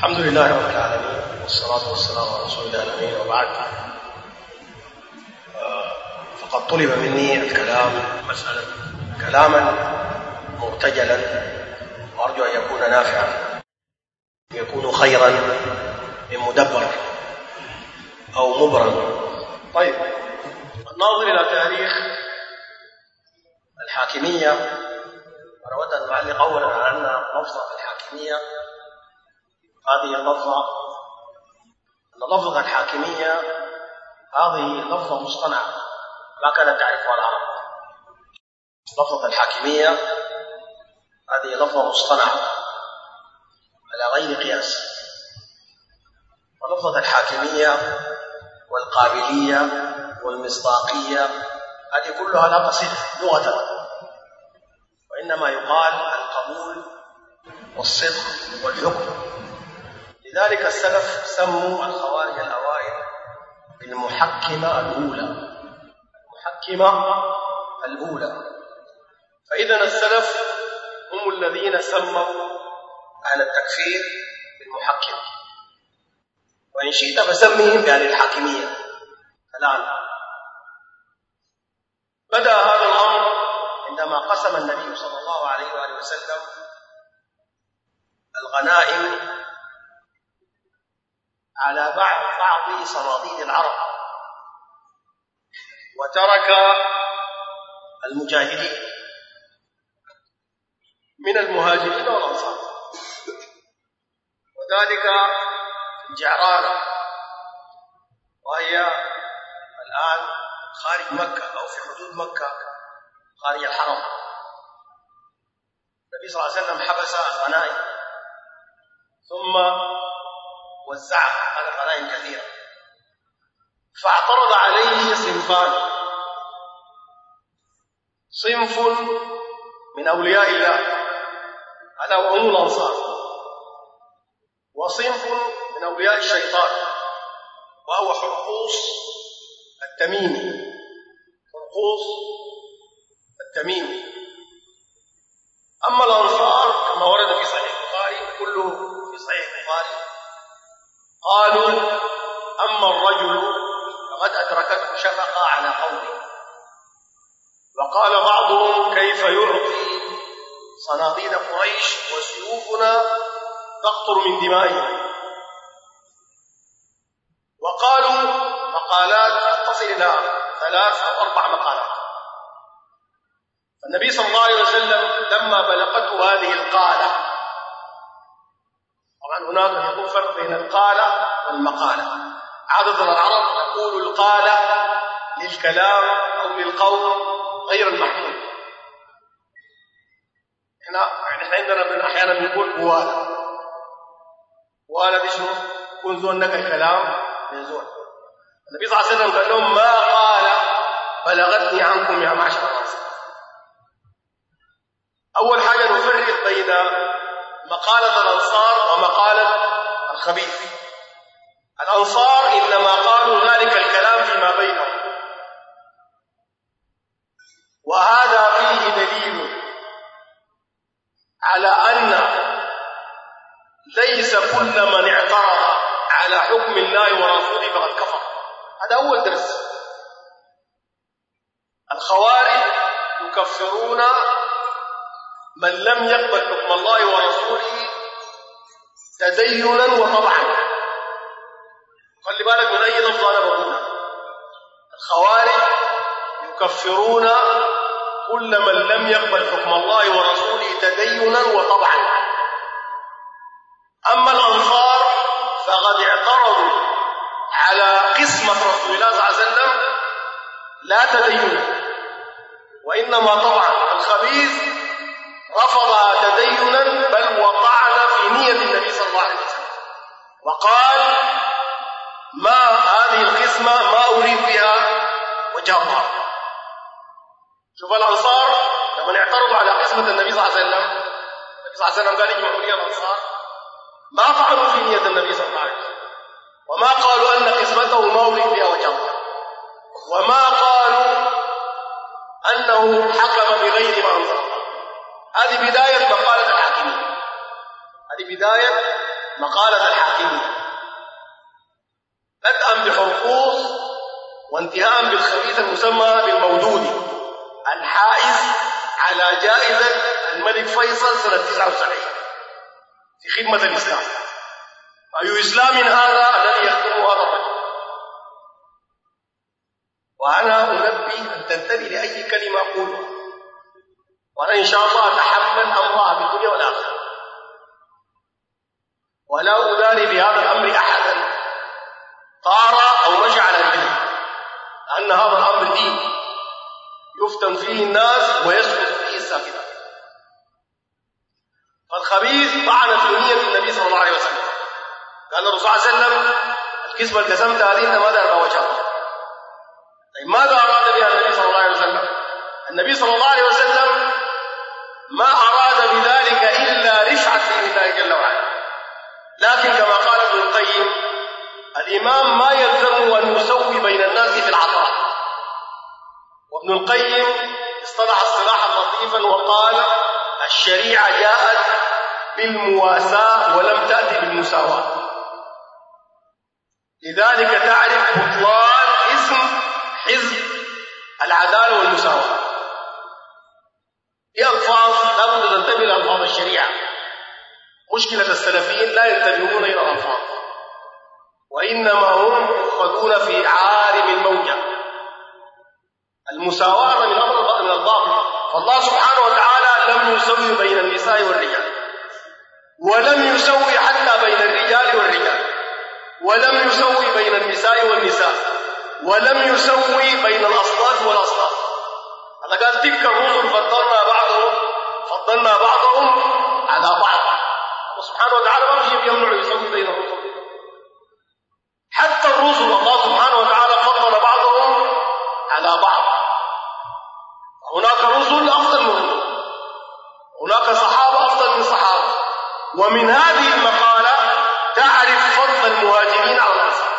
الحمد لله رب العالمين، والصلاة والسلام على رسول الله الأمين، وبعد. فقد طلب مني الكلام مسألة كلاما مرتجلا، وأرجو أن يكون نافعا، يكون خيرا من مدبر أو مبرم. طيب، الناظر إلى تاريخ الحاكمية، أنا أود أن أعلق أولا على أن لفظة الحاكمية هذه لفظة الحاكمية هذه لفظة مصطنعة ما كانت تعرفها العرب. لفظة الحاكمية هذه لفظة مصطنعة على غير قياس. ولفظة الحاكمية والقابلية والمصداقية هذه كلها لا تصح لغة، وإنما يقال القبول والصدق والحكم. لذلك السلف سموا الخوارج الأوائل بالمحكمة الأولى. المحكمة الأولى. فإذا السلف هم الذين سموا أهل التكفير بالمحكمة، وإن شئت فسميهم بأهل الحاكمية. الآن بدأ هذا الأمر عندما قسم النبي صلى الله عليه وآله وسلم الغنائم على بعض صناديد العرب، وترك المجاهدين من المهاجرين والأنصار، وذلك في الجعرانة، وهي الآن خارج مكة أو في حدود مكة خارج الحرم. النبي صلى الله عليه وسلم حبس الغنائم ثم وزعها على غنائم كثيرة، فاعترض عليه صنفان: صنف من أولياء الله ألا وهم الأنصار، وصنف من أولياء الشيطان وهو حرقوس التميمي. حرقوس التميمي. أما الأنصار كما ورد في صحيح البخاري، كله في صحيح البخاري، قالوا: أما الرجل فقد أدركته شفقة على قومه. وقال بعضهم: كيف يعطي صناديد قريش وسيوفنا تقطر من دمائهم. وقالوا مقالات تصل إلى 3 أو 4 مقالات. النبي صلى الله عليه وسلم لما بلغته هذه القالة، طبعا هناك يكون فرق بين القالة والمقالة. عادة العرب تقول القالة للكلام أو للقول غير المحمود. احنا عندنا أحيانا بنقول بوالة دي شنو؟ يكون زول نقل كلام من زول. النبي صلى الله عليه وسلم قال لهم: ما قال بلغتني عنكم يا معشر الأنصار. أول حاجة نفرق بين مقالة الأنصار ومقالة الخبيث. الأنصار إنما قالوا ذلك الكلام فيما بينهم، وهذا فيه دليل على أن ليس كل من اعترض على حكم الله ورسوله فقد كفر. هذا أول درس. الخوارج يكفرون من لم يقبل حكم الله ورسوله تدينا وطبعا. خلي بالك من أي لفظ أنا بقوله. الخوارج يكفرون كل من لم يقبل حكم الله ورسوله تدينا وطبعا. أما الأنصار فقد اعترضوا على قسمة رسول الله صلى الله عليه وسلم لا تدينا وإنما طبعا. الخبيث رفضها تدينا بل وطعن في نية النبي صلى الله عليه وسلم وقال: ما هذه القسمة ما أريد بها وجه الله. شوف الأنصار لما اعترضوا على قسمة النبي صلى الله عليه وسلم، النبي صلى الله عليه وسلم قال: اجمعوا لي الأنصار. ما فعلوا في نية النبي صلى الله عليه وسلم، وما قالوا أن قسمته ما أريد بها وجه الله، وما قالوا أنه حكم بغير ما أنزل الله. هذه بداية مقالة الحاكمية. هذه بداية مقالة الحاكمية بدءا بحرقوس وانتهاء بالخبيث المسمى بالمودودي الحائز على جائزة الملك فيصل سنة 79 في خدمة الإسلام. أي إسلام هذا الذي يخدم هذا الرجل؟ وأنا أنبه أن تنتبه لأي كلمة أقولها، وأنا إن شاء الله أتحمل أمرها في الدنيا والآخرة، ولا أداري بهذا الأمر أحدا طار أو مشى على الدين، لأن هذا الأمر دين يفتن فيه الناس ويسقط فيه الساكتة. فالخبيث طعن في نية النبي صلى الله عليه وسلم، قال الرسول صلى الله عليه وسلم الكسبة اللي قسمت هذه إنما دار وجهها. طيب ماذا أراد بها النبي صلى الله عليه وسلم؟ النبي صلى الله عليه وسلم ما أراد بذلك إلا رفعة دين الله جل وعلا، لكن كما قال ابن القيم الإمام ما يلزم أن يسوي بين الناس في العطاء. وابن القيم اصطلح اصطلاحا لطيفا وقال الشريعة جاءت بالمواساة ولم تأتي بالمساواة، لذلك تعرف بطلان اسم حزب العدالة والمساواة. هي ألفاظ لا بد أن تنتبه لألفاظ الشريعة. مشكلة السلفيين لا ينتبهون إلى الألفاظ، وإنما هم يؤخذون في عارم الموجة. المساواة من أمر من الباطل، فالله سبحانه وتعالى لم يسوي بين النساء والرجال، ولم يسوي حتى بين الرجال والرجال، ولم يسوي بين النساء والنساء، ولم يسوي بين الأصناف والأصناف. هذا قال تلك الرسل فضلنا بعضهم على بعض. سبحانه وتعالى ما في يمنع يسوي بين الرسل، حتى الرسل الله سبحانه وتعالى فضل بعضهم على بعض. هناك رسل أفضل من رسل، هناك صحابة أفضل من صحابة. ومن هذه المقالة تعرف فضل المهاجرين على الأنصار.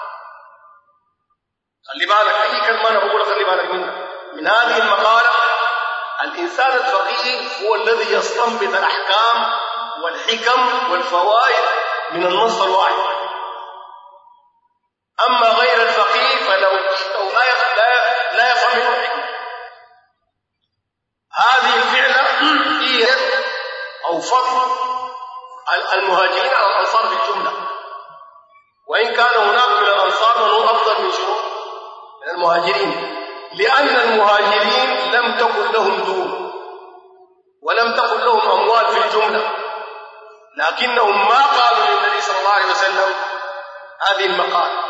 خلي بالك أي كلمة أنا بقولها خلي بالك منها. من هذه المقالة الإنسان الفقيه هو الذي يستنبط الأحكام والحكم والفوائد من النص الواحد. أما غير الفقيه فلو جئته لا يفهم منه الحكمة. هذه الفعلة هي أو فضل المهاجرين على الأنصار في الجملة، وإن كان هناك من الأنصار من هو أفضل من من المهاجرين، لأن المهاجرين لم تكن لهم دون ولم تكن لهم أموال في الجملة، لكنهم ما قالوا للنبي صلى الله عليه وسلم هذه المقالة.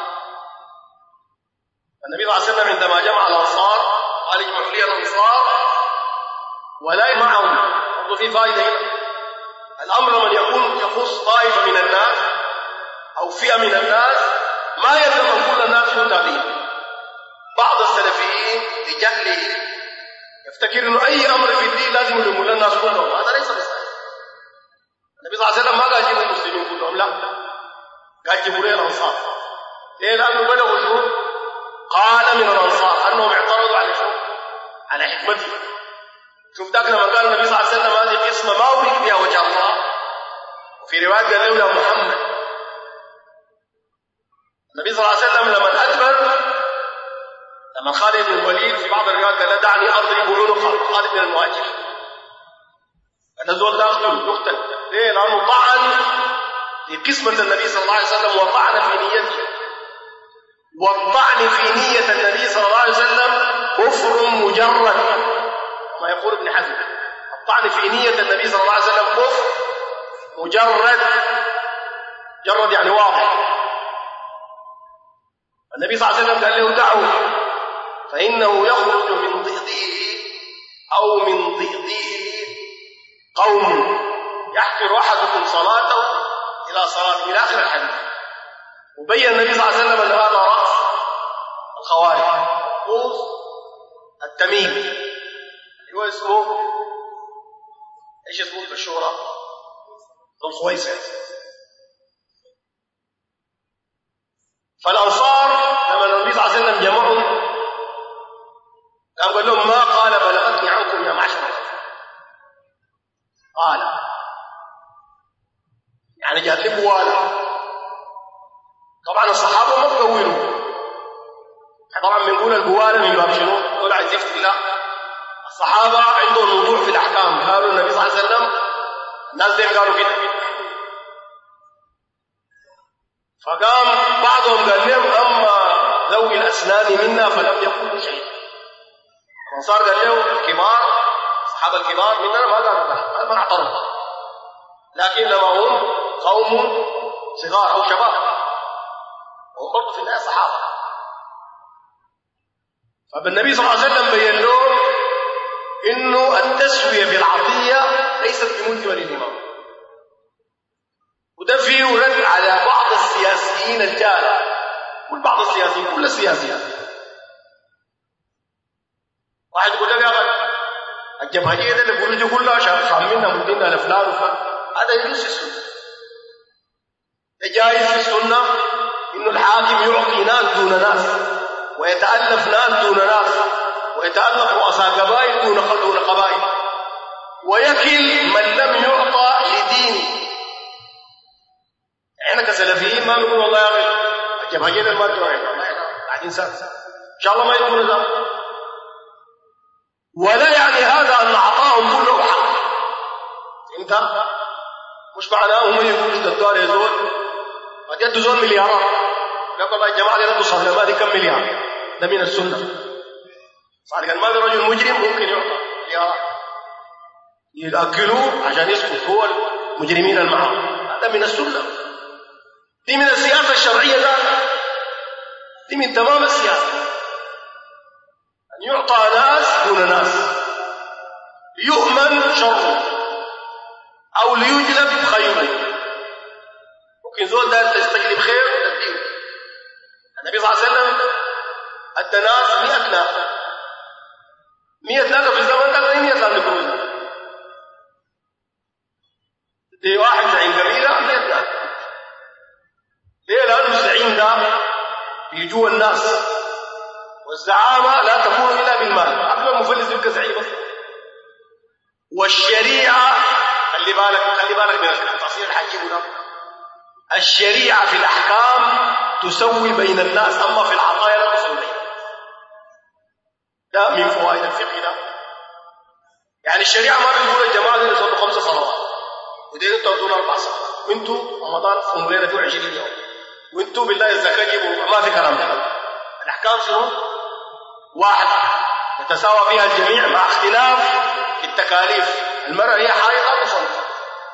النبي صلى الله عليه وسلم عندما جمع الأنصار قال اجمعوا لي الأنصار ولا يجمعهم. برضو في فائدة هنا، الأمر من يكون يخص طائفة من الناس أو فئة من الناس ما يلزم أن كل الناس يكون تابعين. بعض السلفيين لجهله يفتكر أنه أي أمر في الدين لازم يلم الناس كلهم، هذا ليس بصحيح. النبي صلى الله عليه وسلم ما قال جيبوا المسلمين كلهم، لا، قال جيبوا لي الأنصار. ليه؟ لأنه بلغوا شو؟ قال من الأنصار أنهم اعترضوا على شو؟ على حكمته. شوف ذاك لما قال النبي صلى الله عليه وسلم هذه قسمة ما أريد بها وجه الله، وفي رواية قال له محمد. النبي صلى الله عليه وسلم لما أدبر، لما خالد بن الوليد في بعض الروايات قال دعني أضرب عنق خالد من المهاجرين، قال زول داخل يقتل. ليه؟ لأنه طعن في قسمة النبي صلى الله عليه وسلم وطعن في نيته، والطعن في نية النبي صلى الله عليه وسلم كفر مجرد كما يقول ابن حزم. الطعن في نية النبي صلى الله عليه وسلم كفر مجرد، مجرد يعني واضح. النبي صلى الله عليه وسلم قال له دعوه فإنه يخرج من ضئضئه أو من ضئضئه قوم يحقر أحدكم صلاته إلى صلاة إلى آخر الحديث. وبين النبي صلى الله عليه وسلم أن هذا رأس الخوارج، قوس التميم، هو اسمه ايش اسمه بالشهرة؟ ذو الخويصر. فالأنصار لما النبي صلى الله عليه وسلم جمعهم قال لهم ما قال بلغتني عنكم يا معشر الأنصار، قال يعني جاتبوا والا طبعا الصحابة ما تقولوا، طبعا بنقول القوالة من باب شنو؟ طلع يفتي لا، الصحابة عندهم وضوح في الأحكام. قالوا النبي صلى الله عليه وسلم، الناس دي قالوا كده، فقام بعضهم قال لهم أما ذوي الأسنان منا فلم يقولوا شيء. الأنصار قال له الكبار، أصحاب الكبار مننا ما قالوا، ما اعترضوا، لكنما هم قوم صغار أو شباب، وهم برضه في النهاية صحابة. فالنبي صلى الله عليه وسلم بين لهم إنه التسوية في العطية ليست بملزمة للإمام، وده فيه رد على بعض السياسيين الجهلة، كل بعض السياسيين، كل السياسيين. واحد يقول لك يا أخي الجماهير اللي بيقولوا كلها خامنها مدينة لفلان وفلان، هذا يجوز في السنة. جائز في السنة إنه الحاكم يعطي ناس دون ناس، ويتألف ناس دون ناس، ويتألف رؤساء قبائل دون قبائل، ويكل من لم يعطى لدينه. احنا كسلفيين ما نقول والله يا اخي الجماهير اللي ما تروحين بعدين سنة ان شاء الله ما يكون ذلك، ولا يعني هذا ان اعطاهم كله حق. انت مش معناه هم يقولوا الدكتور يا زول قد يدوا زول مليارات، قال والله الجماعه اللي ردوا صالح كم مليار، ده من السنه. صالح المال رجل مجرم ممكن يعطى مليارات ياكلوه عشان يسكت هو المجرمين المعهم، هذا من السنه. دي من السياسه الشرعيه، دي من تمام السياسه، ان يعطى ناس دون ناس ليؤمن شره او ليجلب خيره. ممكن زول ده تستجلب خير تديه. النبي صلى الله عليه وسلم ادى ناس 100 ناقه، 100 ناقه في الزمن ده غير 100 ناقه كروزه، دي واحد زعيم قبيله 100 ناقه. ليه؟ لانه الزعيم ده بيجوا الناس، والزعامه لا تكون الا بالمال، قبل المفلس يبقى زعيم بس. والشريعه خلي بالك من التفصيل الحكيم ده، الشريعه في الاحكام تسوي بين الناس، اما في العطايا لا تسوي بين الناس. ده من فوائد الفقه ده. يعني الشريعه ما بتقول الجماعه دي يصلوا 5 صلوات ودي انتوا تقولوا 4 صلوات، وانتوا رمضان صوموا ليله فيه 20 يوم، وانتوا بالله الزكاه جيبوا، ما في كلام ده. الاحكام شنو؟ واحد يتساوى فيها الجميع مع اختلاف في التكاليف. المرأة هي حائضة تصلي.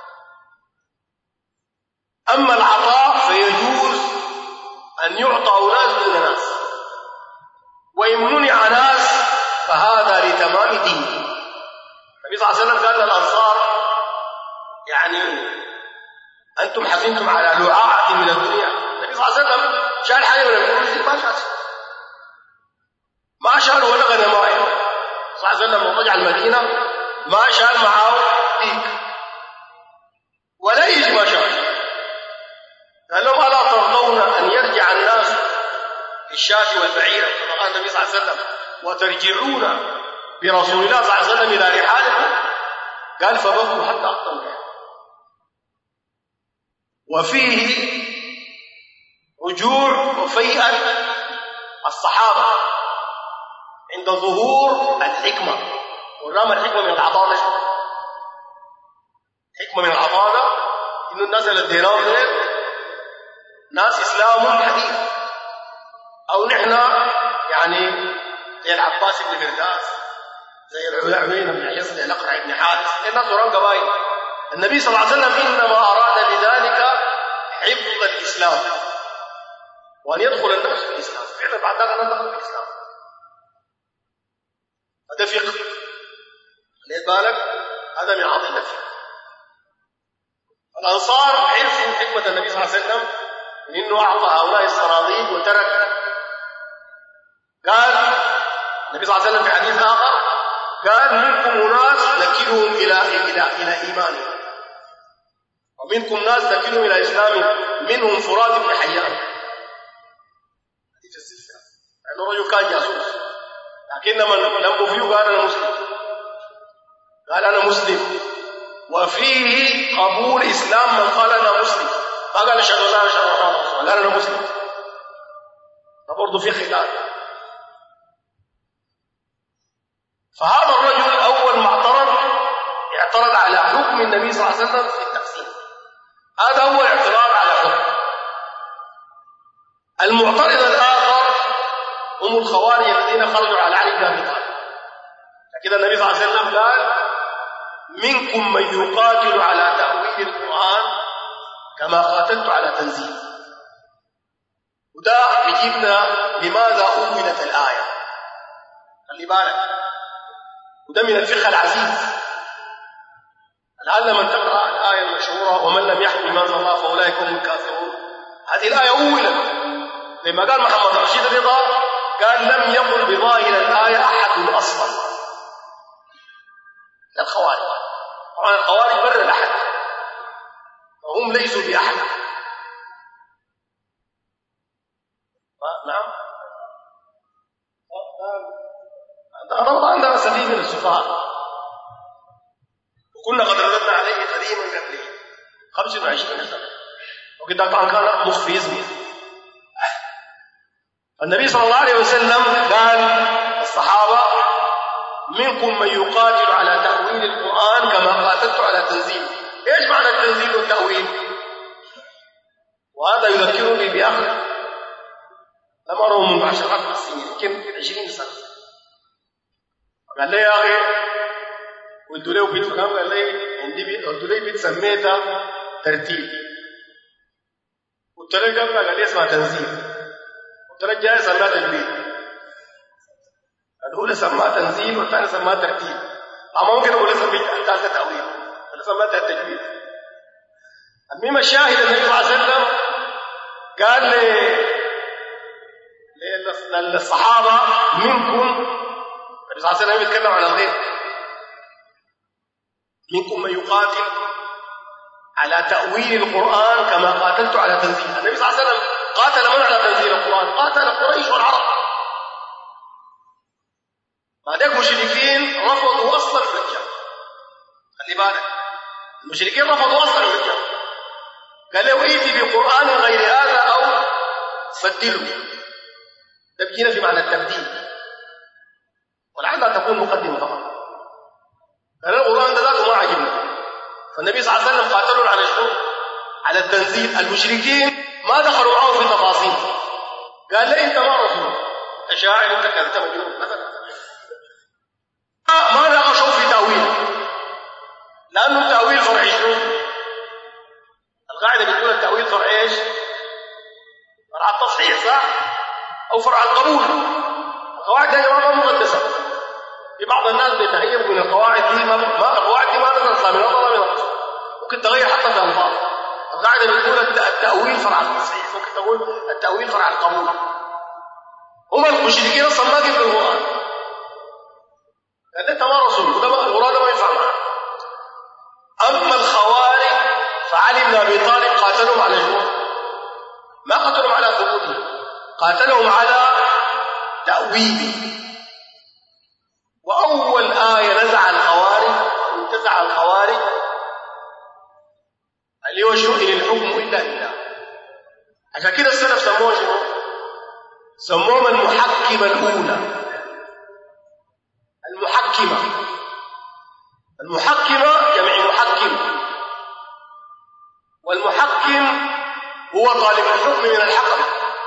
أما العطاء فيجوز أن يعطى ناس دون ناس، وإن منع ناس فهذا لتمام دينه. النبي صلى الله عليه وسلم قال للأنصار يعني أنتم حزنتم على لعاعة من الدنيا. النبي صلى الله عليه وسلم شال حاجة من الفلوس ما شال ولا غنماية. صلى الله عليه وسلم لما رجع المدينة ما شال معه ديك ولا يجي ما شال. قال لهم ألا ترضون أن يرجع الناس بالشاة والبعير كما قال النبي صلى الله عليه وسلم وترجعون برسول الله صلى الله عليه وسلم إلى رحالكم؟ قال فبكوا حتى أقتلوا. وفيه رجوع وفيئة الصحابة عند ظهور الحكمة. ورغم الحكمة من العطاء نشوف حكمة من العطاء ده إنه الناس اللي اديناهم دول ناس إسلام حديث، أو نحن يعني زي العباس بن مرداس، زي العوين بن حصن، الأقرع بن حارث، الناس وران قبائل. النبي صلى الله عليه وسلم إنما أراد بذلك حفظ الإسلام وأن يدخل الناس في الإسلام. فعلا بعد ذلك ندخل في الإسلام. هذا فقه. خليت بالك هذا من عظيم الفقه. الأنصار عرفوا حكمة النبي صلى الله عليه وسلم من إنه أعطى هؤلاء الصناديق وترك. قال النبي صلى الله عليه وسلم في حديث آخر قال منكم ناس نكلهم إلى إيمانهم، ومنكم ناس نكلهم إلى إسلامهم، منهم فرات بن حيان. حديث السلسلة لأنه رجل كان جاسوس، لكن من لم فيه قال أنا مسلم، قال أنا مسلم. وفيه قبول إسلام من قال أنا مسلم، ما قال اشهد ان لا اله الا الله محمد رسول الله، قال انا مسلم. ده برضه في خلاف. فهذا الرجل اول ما اعترض على حكم النبي صلى الله عليه وسلم في التقسيم. هذا اول اعتراض على حكم. المعترض الاخر هم الخوارج الذين خرجوا على علي بن ابي طالب. كده النبي صلى الله عليه وسلم قال منكم من يقاتل على تأويل القرآن كما قاتلت على تنزيل. وده يجيبنا لماذا أولت الآية. خلي بالك، وده من الفقه العزيز. لعل من تقرأ الآية المشهورة ومن لم يحكم ما أنزل الله فأولئك هم الكافرون، هذه الآية أولت لما قال محمد رشيد رضا قال لم يقل بظاهر الآية أحد أصلا. الخوارج طبعا الخوارج بر الأحد وهم ليسوا بأحد. نعم طبعا عندنا سبيل من السفهاء، وكنا قد رددنا عليه قديما قبله 25 سنة، وكده طبعا كان مخفي اسمه. النبي صلى الله عليه وسلم قال الصحابة منكم من يقاتل على تأويل القرآن كما قاتلت على تنزيل. ايش معنى التنزيل والتأويل؟ وهذا يذكرني بأخ لم أره منذ 10 سنين، يمكن 20 سنة. قال لي يا أخي قلت له بيت فلان، قال لي عندي بيت، قلت له بيت سميتها ترتيب. قلت له قال لي اسمها تنزيل. قلت له جاي سماها تجويد. الأولى سماها تنزيل والثانية سماها ترتيب. أما ممكن أقول الثالثة تأويل ولا سماها التجويد. المهم الشاهد النبي صلى الله عليه وسلم قال للصحابة منكم، النبي صلى الله عليه وسلم يتكلم عن الغيب، منكم من يقاتل على تأويل القرآن كما قاتلت على تنزيل. النبي صلى الله عليه وسلم قاتل من على تنزيل القرآن؟ قاتل قريش والعرب. بعدك مشركين رفضوا أصلا الرجال. خلي بالك، المشركين رفضوا أصلا الرجال. قال له ائتي بقرآن غير هذا أو بدله. تبجينا في معنى التبديل، ولعلها تكون مقدمة فقط. قال القرآن ده ذاته ما عجبنا. فالنبي صلى الله عليه وسلم قاتلوا على شنو؟ على التنزيل. المشركين ما دخلوا معه في تفاصيل. قال لي انت ما رسول، انت شاعر، انت كذا، انت مجنون مثلا. ما ناقشوا في تأويل، لأنه التأويل فرعي شنو؟ القاعدة بتقول التأويل فرع ايش؟ فرع التصحيح، صح؟ أو فرع القبول. القواعد دي ما مقدسة. في بعض الناس بيتهيب من القواعد دي، القواعد دي ما نزلت لا من الله من الرسول، ممكن تغير حتى في الألفاظ. القاعدة بتقول التأويل فرع التصحيح، ممكن تقول التأويل فرع القبول. هم المشركين أصلا ما قبلوا القرآن. قال انت ما رسول، وده القرآن ما ينفع معه. أما الخوارج فعلي بن أبي طالب قاتلهم على جنوب، ما قاتلهم على ثبوته، قاتلهم على تأويله. وأول آية نزع الخوارج وانتزع الخوارج اللي هو شنو؟ إن الحكم إلا لله. عشان كده السلف سموه شنو؟ سموهم المحكمة الأولى. المحكمة جمع محكم، والمحكم هو طالب الحكم من الحكم.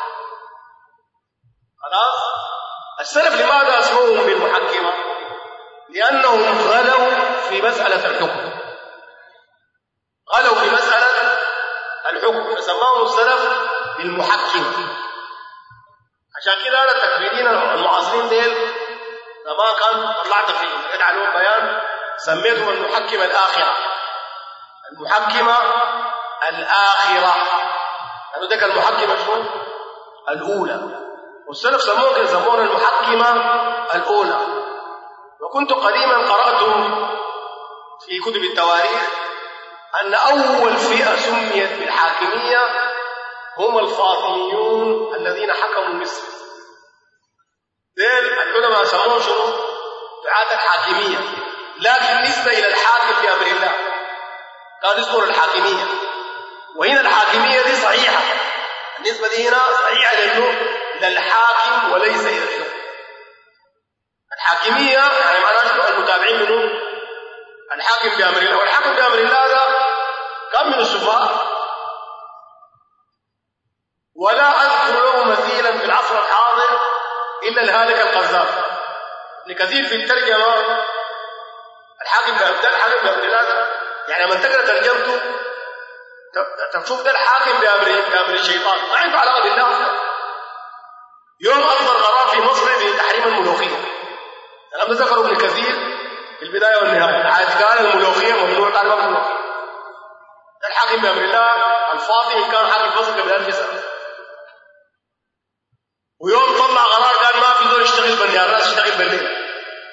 خلاص؟ السلف لماذا اسموهم بالمحكمة؟ لأنهم غلوا في مسألة الحكم، غلوا في مسألة الحكم فسماهم السلف بالمحكمة. عشان كده أنا التكفيرين المعاصرين ديل زمان كان طلعت في يدعى لهم بيان سميتهم المحكمة الآخرة. المحكمة الآخرة لأنه ذاك المحكمة شنو؟ الأولى. والسلف سموه كده، سموه المحكمة الأولى. وكنت قديما قرأت في كتب التواريخ أن أول فئة سميت بالحاكمية هم الفاطميون الذين حكموا مصر. ذيل العلماء سموه شنو؟ دعاة الحاكمية، لكن بالنسبة إلى الحاكم بأمر الله كان يذكر الحاكمية. وهنا الحاكمية دي صحيحة، النسبة دي هنا صحيحة لأنه للحاكم وليس إلى الحكم. الحاكمية يعني معناها المتابعين منه الحاكم بأمر الله، والحاكم بأمر الله ده كان من السفهاء. ولا أذكر له مثيلا في العصر الحاضر إلا الهالك القذاب. لكثير في الترجمة الحاكم بأمر الله ده يعني لما تقرأ ترجمته تشوف ده الحاكم بأمر الشيطان، ما عنده علاقة بالله. يوم أصدر قرار في مصر بتحريم الملوخية، الكلام ده ذكره ابن كثير في البداية والنهاية، عاد قال الملوخية ممنوع، قال ما الملوخية. ده الحاكم بأمر الله الفاضي إن كان حاكم فصل قبل 1000 سنة. ويوم طلع قرار قال ما في دول يشتغل بالنهار، الناس يشتغل بالليل.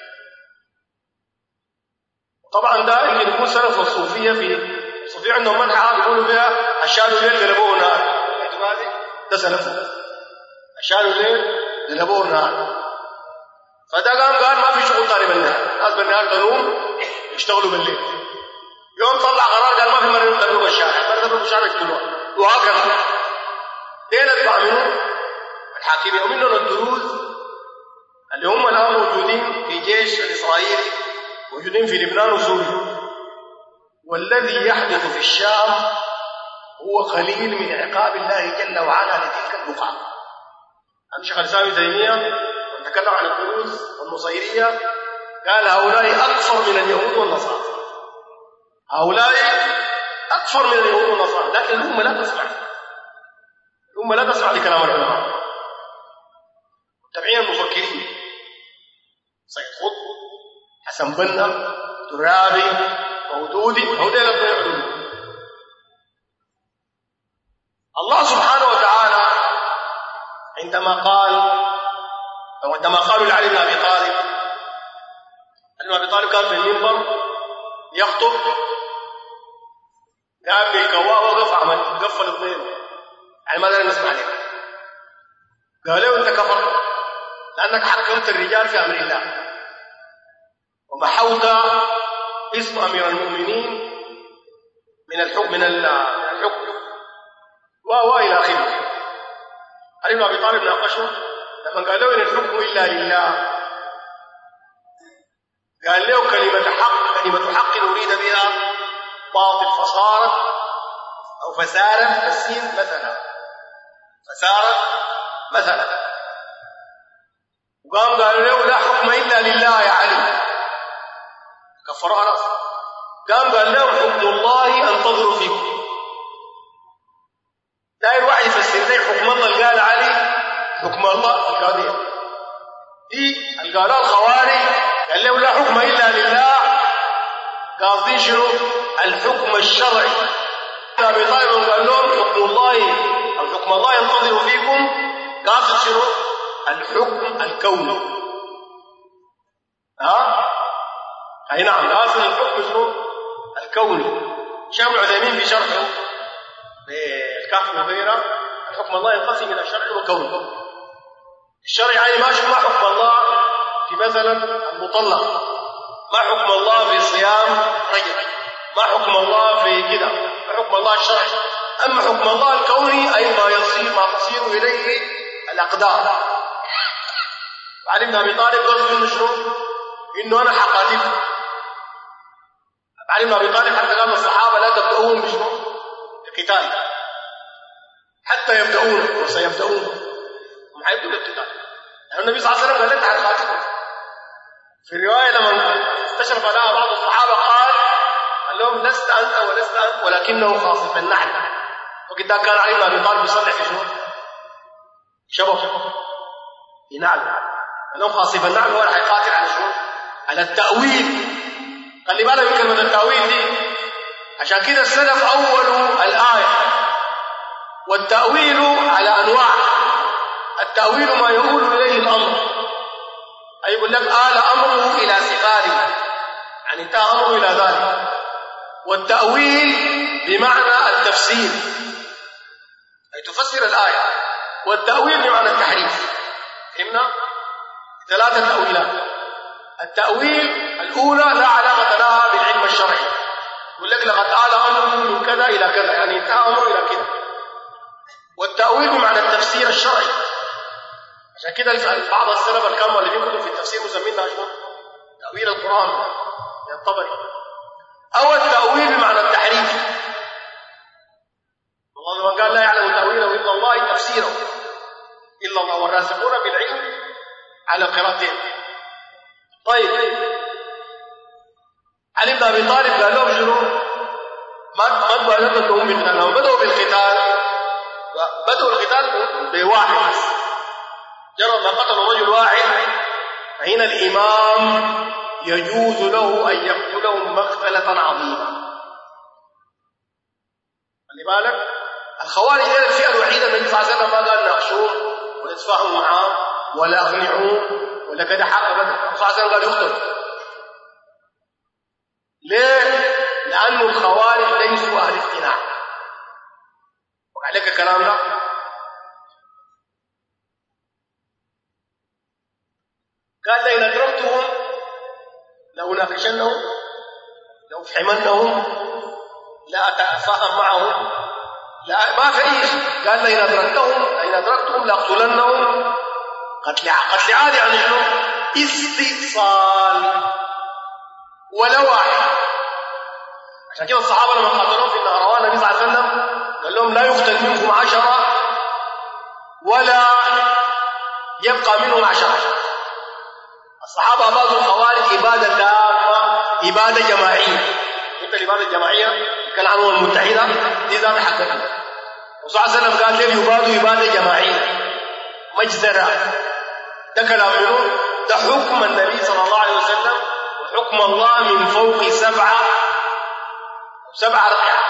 طبعا ده يمكن يكون سلف الصوفية، في الصوفية عندهم منحة بيقولوا بها أشالوا الليل قلبوه نهار، ده سلفهم، أشالوا الليل قلبوه نهار. فده قال ما في شغل ثاني بالنهار، الناس بالنهار تنوم يشتغلوا بالليل. يوم طلع قرار قال ما في مرة يضربوا الشارع، مرة يضربوا الشارع يقتلوها، وهكذا. دين اتبع منه الحاكمية. ومنهم الدروز اللي هم الآن موجودين في جيش الإسرائيلي، موجودين في لبنان وسوريا. والذي يحدث في الشام هو قليل من عقاب الله جل وعلا لتلك البقعة. شيخ الإسلام ابن تيمية وتكلم عن الدروز والنصيرية قال هؤلاء أكثر من اليهود والنصارى، هؤلاء أكثر من اليهود والنصارى، لكن الأمة لا تسمع، الأمة لا تسمع لكلام العلماء. متابعين المفكرين سيد قطب، حسن بنا، ترابي، مودودي، هؤلاء لا يعلمون. الله سبحانه وتعالى عندما قالوا لعلي بن ابي طالب، علي بن ابي طالب كان في المنبر يخطب، قام بالكواء وقف عمل قفل اثنين، يعني ماذا نسمع لك؟ قال له انت كفرت لانك حكمت الرجال في امر الله ومحوت اسم امير المؤمنين من الحكم والى اخره. علي بن ابي طالب ناقشه لما قال له ان الحكم الا لله، قال له كلمة حق أريد بها باطل فصارت أو فسارت بالسين مثلا، فسارت مثلا. وقام قال له لا حكم إلا لله يا علي، كفروا خلاص. قام قال له حكم الله أنتظر فيكم. داير واحد يفسر لي حكم الله اللي قال علي حكم الله القضية دي اللي قالها الخوارج، قال له لا حكم إلا لله، قاصدين شنو؟ الحكم الشرعي. أبي طالب قال لهم حكم الله أو حكم الله ينتظر فيكم، قاصد شنو؟ الحكم الكوني. أي نعم، قاصد الحكم شنو؟ الكوني. شيخ ابن عثيمين في شرحه بالكهف وغيره الحكم الله ينقسم إلى شرعي وكوني. الشرعي يعني ما حكم الله في مثلا المطلق، ما حكم الله في صيام رجب، ما حكم الله في كذا، ما حكم الله الشرعي. أما حكم الله الكوني أي ما تصير إليه الأقدار. علي بن أبي طالب قصده إنه شنو؟ إنه أنا حقاتل. علي بن أبي طالب حتى قال الصحابة لا تبدأون بشنو؟ القتال حتى يبدأون وسيبدأون، هم حيبدأوا بالقتال. النبي صلى الله عليه وسلم قال لك تعال قاتلهم. في الرواية لما استشرف لها بعض الصحابة قال لهم لست أنت ولست أنت ولكنه خاصف النعل. وكذا كان علي بن أبي طالب يصلح في شنو؟ شبك في نعل. قال لهم خاصف النعل هو اللي حيقاتل على شنو؟ على التأويل. خلي بالك من كلمة التأويل دي، عشان كده السلف أولوا الآية. والتأويل على أنواع. التأويل ما يقول إليه الأمر، أي يقول لك آل أمره إلى سفاره، يعني انتهى أمره إلى ذلك. والتأويل بمعنى التفسير، أي تفسر الآية. والتأويل بمعنى التحريف. فهمنا؟ 3 تأويلات. التأويل الأولى لا علاقة لها بالعلم الشرعي، يقول لك لقد آل أمر من كذا إلى كذا، يعني انتهى أمره إلى كذا. والتأويل بمعنى التفسير الشرعي. عشان كده بعض السلف الكرام اللي بيكتبوا في التفسير مسمينها شنو؟ تأويل القرآن من الطبري. أو التأويل بمعنى التحريف. الله قال لا يعلم تأويله إلا الله تفسيره إلا الله والراسخون بالعلم على قراءتين. طيب علي بن أبي طالب قال لهم شنو؟ ما بدأتهم بالقتال، لما بدأوا بالقتال بدأوا القتال بواحد بس، جرد ما قتلوا رجل واحد فهنا الإمام يجوز له أن يقتلهم مقتلة عظيمة. خلي بالك الخوارج هي الفئة الوحيدة النبي صلى الله عليه وسلم ما قال ناقشوه ولا تفاهموا معاه ولا أقنعوه ولا كده حق أبدا. النبي صلى الله عليه وسلم قال يقتلوا. ليه؟ لأنه الخوارج ليسوا أهل اقتناع. وعليك الكلام ده قال لئن أدركتهم لأناقشنهم لأفحمنهم لا أتفاهم معهم لا ما في أي شيء. قال لئن أدركتهم لأقتلنهم قتل عادي يعني شنو؟ استئصال ولا واحد. عشان كده الصحابة لما قاتلوهم في النهروان النبي صلى الله عليه وسلم قال لهم لا يقتل منكم 10 ولا يبقى منهم 10. الصحابة أبادوا الخوارج إبادة تامة، إبادة جماعية. أنت الإبادة الجماعية كان عنهم المتحدة دي ذات حقتها. الرسول صلى الله عليه وسلم قال لهم يبادوا إبادة جماعية مجزرة. ده كلام منه، ده حكم النبي صلى الله عليه وسلم وحكم الله من فوق 7 ركعات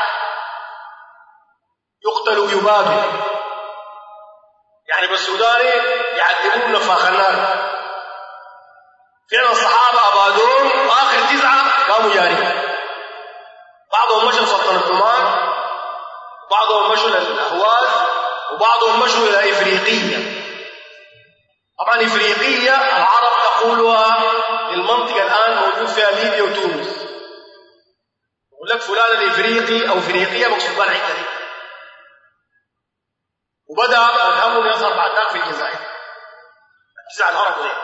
يقتلوا يبادوا. يعني بالسوداني يعذبون نفاخ النار. فعلا الصحابة أبادوهم آخر 9 قاموا جارين. بعضهم مشوا سلطنة عمان، وبعضهم مشوا للأهواز، وبعضهم مشوا إلى إفريقية. طبعا إفريقية العرب تقولها المنطقة الآن موجود فيها ليبيا وتونس. يقول لك فلان الإفريقي أو إفريقية مقصود بها الحتة دي. وبدأ مذهبهم يظهر بعد ذلك في الجزائر. الجزائر العرب ليه؟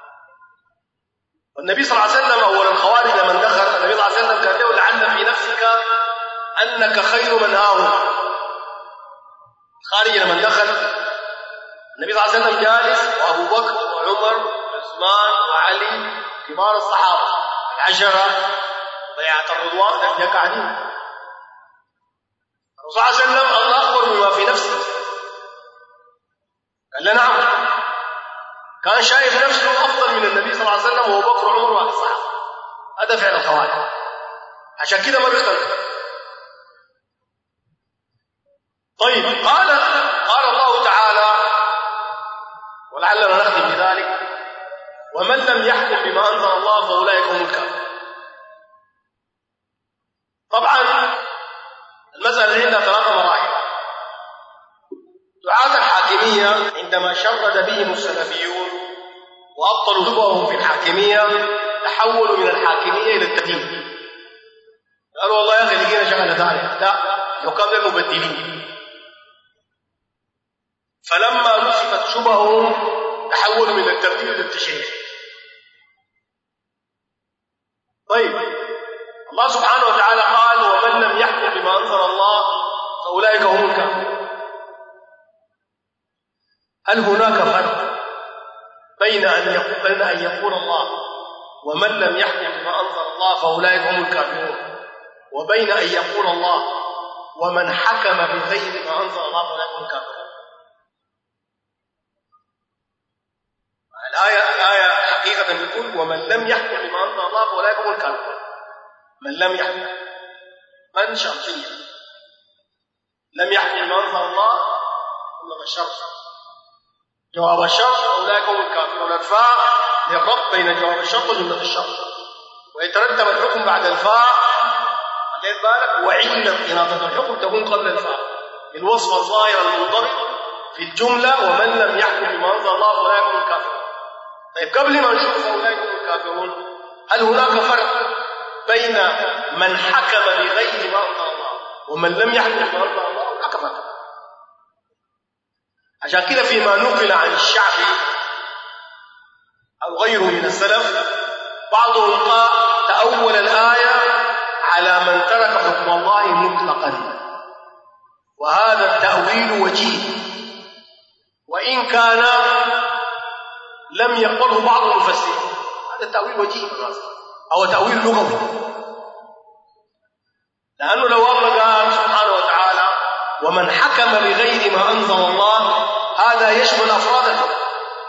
والنبي صلى الله عليه وسلم أول الخوارج لمن دخل النبي صلى الله عليه وسلم قال له لعل في نفسك أنك خير من هاهنا. الخارج لمن دخل النبي صلى الله عليه وسلم جالس وأبو بكر وعمر وعثمان وعلي كبار الصحابة 10 بيعة الرضوان ده قاعدين. الرسول صلى الله عليه وسلم الله أخبر بما في نفسه. قال له نعم. كان شايف نفسه أفضل من النبي صلى الله عليه وسلم وأبو بكر وعمر والصحابة. هذا فعل الخوارج. عشان كده ما بيختلف. طيب قال الله تعالى ولعلنا نختم بذلك ومن لم يحكم بما أنزل الله فأولئك هم الكافرون. طبعا المسألة عندها 3 مراحل. دعاة الحاكمية عندما شرد بهم السلفيون وأبطلوا شبههم في الحاكمية تحولوا من الحاكمية إلى التدين. قالوا والله يا أخي لقينا شغلة ثانية، لا حكام المبدلين. فلما نسفت شبههم تحولوا من التبديل إلى التشريع. طيب الله سبحانه وتعالى قال ومن لم يحكم بما أنزل الله فأولئك هم الكافرون. هل هناك فرق بين أن يقول الله ومن لم يحكم بما أنزل الله فأولئك هم الكافرون وبين أن يقول الله ومن حكم بغير ما أنزل الله فأولئك هم الكافرون؟ الآية حقيقة بتقول ومن لم يحكم بما أنزل الله فأولئك هم الكافرون. من لم يحكم من شرطية لم يحكم بما أنزل الله إلا بالشرط. جواب الشرط أولئك هم الكافرون. الفاء للربط بين جواب الشرط وجملة الشرط، ويترتب الحكم بعد الفاء. خلي بالك وعلة إناطة الحكم تكون قبل الفاء بالوصف الظاهر المنضبط في الجملة ومن لم يحكم بما أنزل الله فأولئك هم الكافرون. طيب قبل ما نشوف أولئك هم الكافرون هل هناك فرق بين من حكم بغير ما أنزل الله ومن لم يحكم بما أنزل الله حكم. عشان كده فيما نقل عن الشعبي أو غيره من السلف بعضهم تأول الآية على من ترك حكم الله مطلقا، وهذا التأويل وجيه وإن كان لم يقبله بعض المفسرين. هذا التأويل وجيه أو تأويل لغوي، لأنه لو الله قال سبحانه وتعالى ومن حكم بغير ما أنزل الله هذا يشمل أفراد الحكم.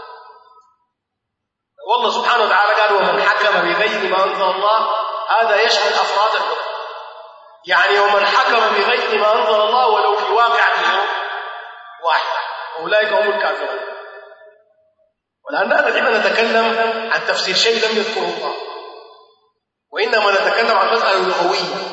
والله سبحانه وتعالى قال ومن حكم بغير ما أنزل الله هذا يشمل أفراد الحكم، يعني ومن حكم بغير ما أنزل الله ولو في واقعة واحد أولئك هم الكافرون. ولأننا نحن نتكلم عن تفسير شيء لم يذكره الله، وإنما نتكلم عن مسألة لغوية.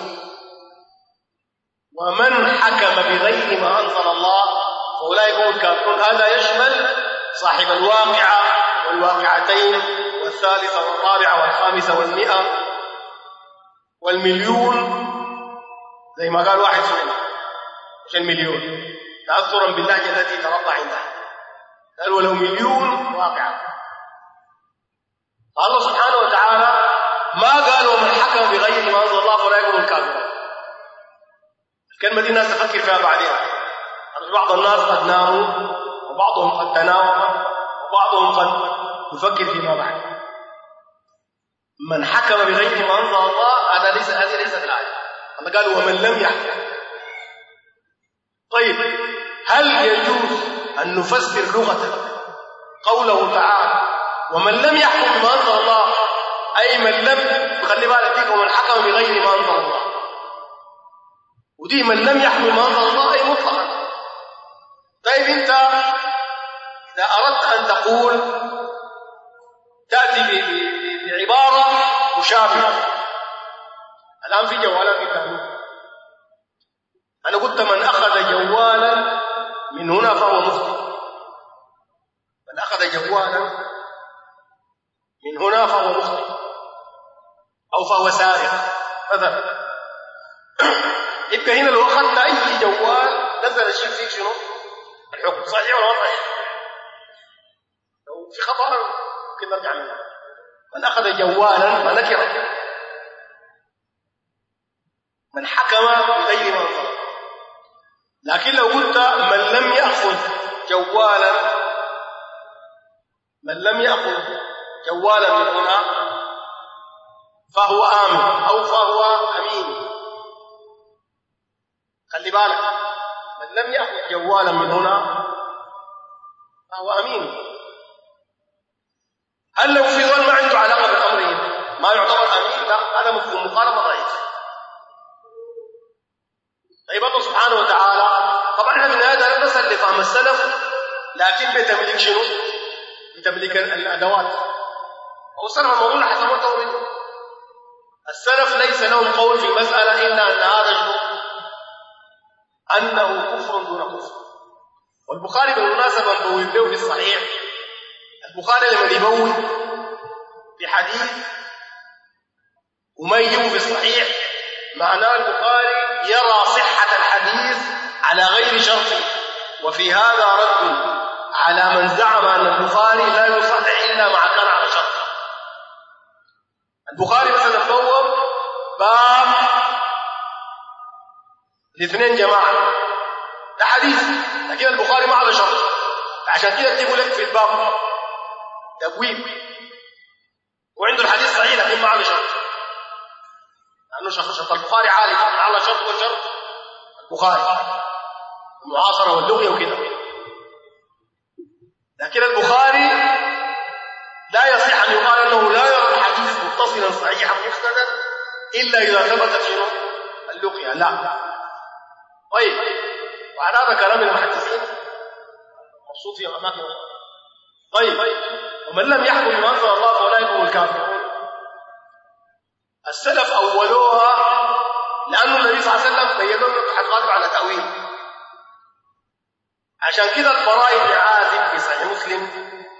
ومن حكم بغير ما أنزل الله فأولئك هم الكافرون هذا يشمل صاحب الواقعة والواقعتين والثالثة والرابعة والخامسة والمئة والمليون، زي ما قال واحد سنة مش المليون، تأثرا باللهجة التي تربى عندها، قال ولو مليون واقعة. الله سبحانه وتعالى ما قال ومن حكم بغير ما أنزل الله فأولئك هم الكافرون. الكلمة دي الناس تفكر فيها بعدين، بعض الناس قد ناموا وبعضهم قد تناوم وبعضهم قد يفكر فيما بعد. من حكم بغير ما أنزل الله هذه ليست الآية. الله قال ومن لم يحكم. طيب هل يجوز أن نفسر لغة قوله تعالى ومن لم يحكم بما أنزل الله أي من لم، خلي بالك ديك ومن حكم بغير ما أنزل الله، ودي من لم يحكم بما أنزل الله أي مطلقا. طيب أنت إذا أردت أن تقول تأتي بعبارة مشابهة، الآن في جوالات في التابلت، أنا قلت من أخذ جوالا من هنا فهو مخطئ، من أخذ جوالا من هنا فهو مخطئ أو فهو سارق مثلا. يبقى هنا لو أخذت أي جوال نزل الشيء فيك شنو؟ الحكم صحيح ولا ما صحيح؟ لو في خطأ كده نرجع منه. من أخذ جوالا فنكره، من حكم بغير ما أنزل. لكن لو قلت من لم يأخذ جوالا، من لم يأخذ جوالا من هنا فهو آمن أو فهو أمين. خلي بالك من لم يأخذ جوالا من هنا فهو أمين. هل لو في ظن ما عنده علاقة بالأمرين ما يعتبر أمين؟ لا، هذا مفهوم مخالفة ضعيف. طيب الله سبحانه وتعالى طبعا احنا في النهاية نسأل لفهم السلف، لكن بتملك شنو؟ بتملك الأدوات. والسلف الموضوع حسب ما تقول. السلف ليس لهم قول في مسألة إلا أن هذا شنو؟ أنه كفر دون كفر. والبخاري بالمناسبة بوي له في الصحيح، البخاري لما يبوي في حديث وما يجيبه في الصحيح معناه البخاري يرى صحة الحديث على غير شرطه، وفي هذا رد على من زعم أن البخاري لا يصحح إلا مع كان على شرطه. البخاري مثلا بوب باب الاثنين جماعة، ده حديث لكن البخاري ما على شرط، عشان كده تقول لك في الباب تبويب وعنده الحديث صحيح لكن ما على شرط، لأنه شرط البخاري عالي على شرط وشرط البخاري المعاصرة واللغة وكده. لكن البخاري لا يصح أن يقال أنه لا يرى الحديث متصلا صحيحا مفتدا إلا إذا ثبتت شنو؟ اللقيا. لا. طيب وعلى هذا كلام المحدثين مبسوط في أماكن. طيب ومن لم يحكم بما أنزل الله فأولئك هم الكافرون. السلف أولوها لأن النبي صلى الله عليه وسلم بين لهم القادر على تأويل. عشان كده البراء بن عازب في صحيح مسلم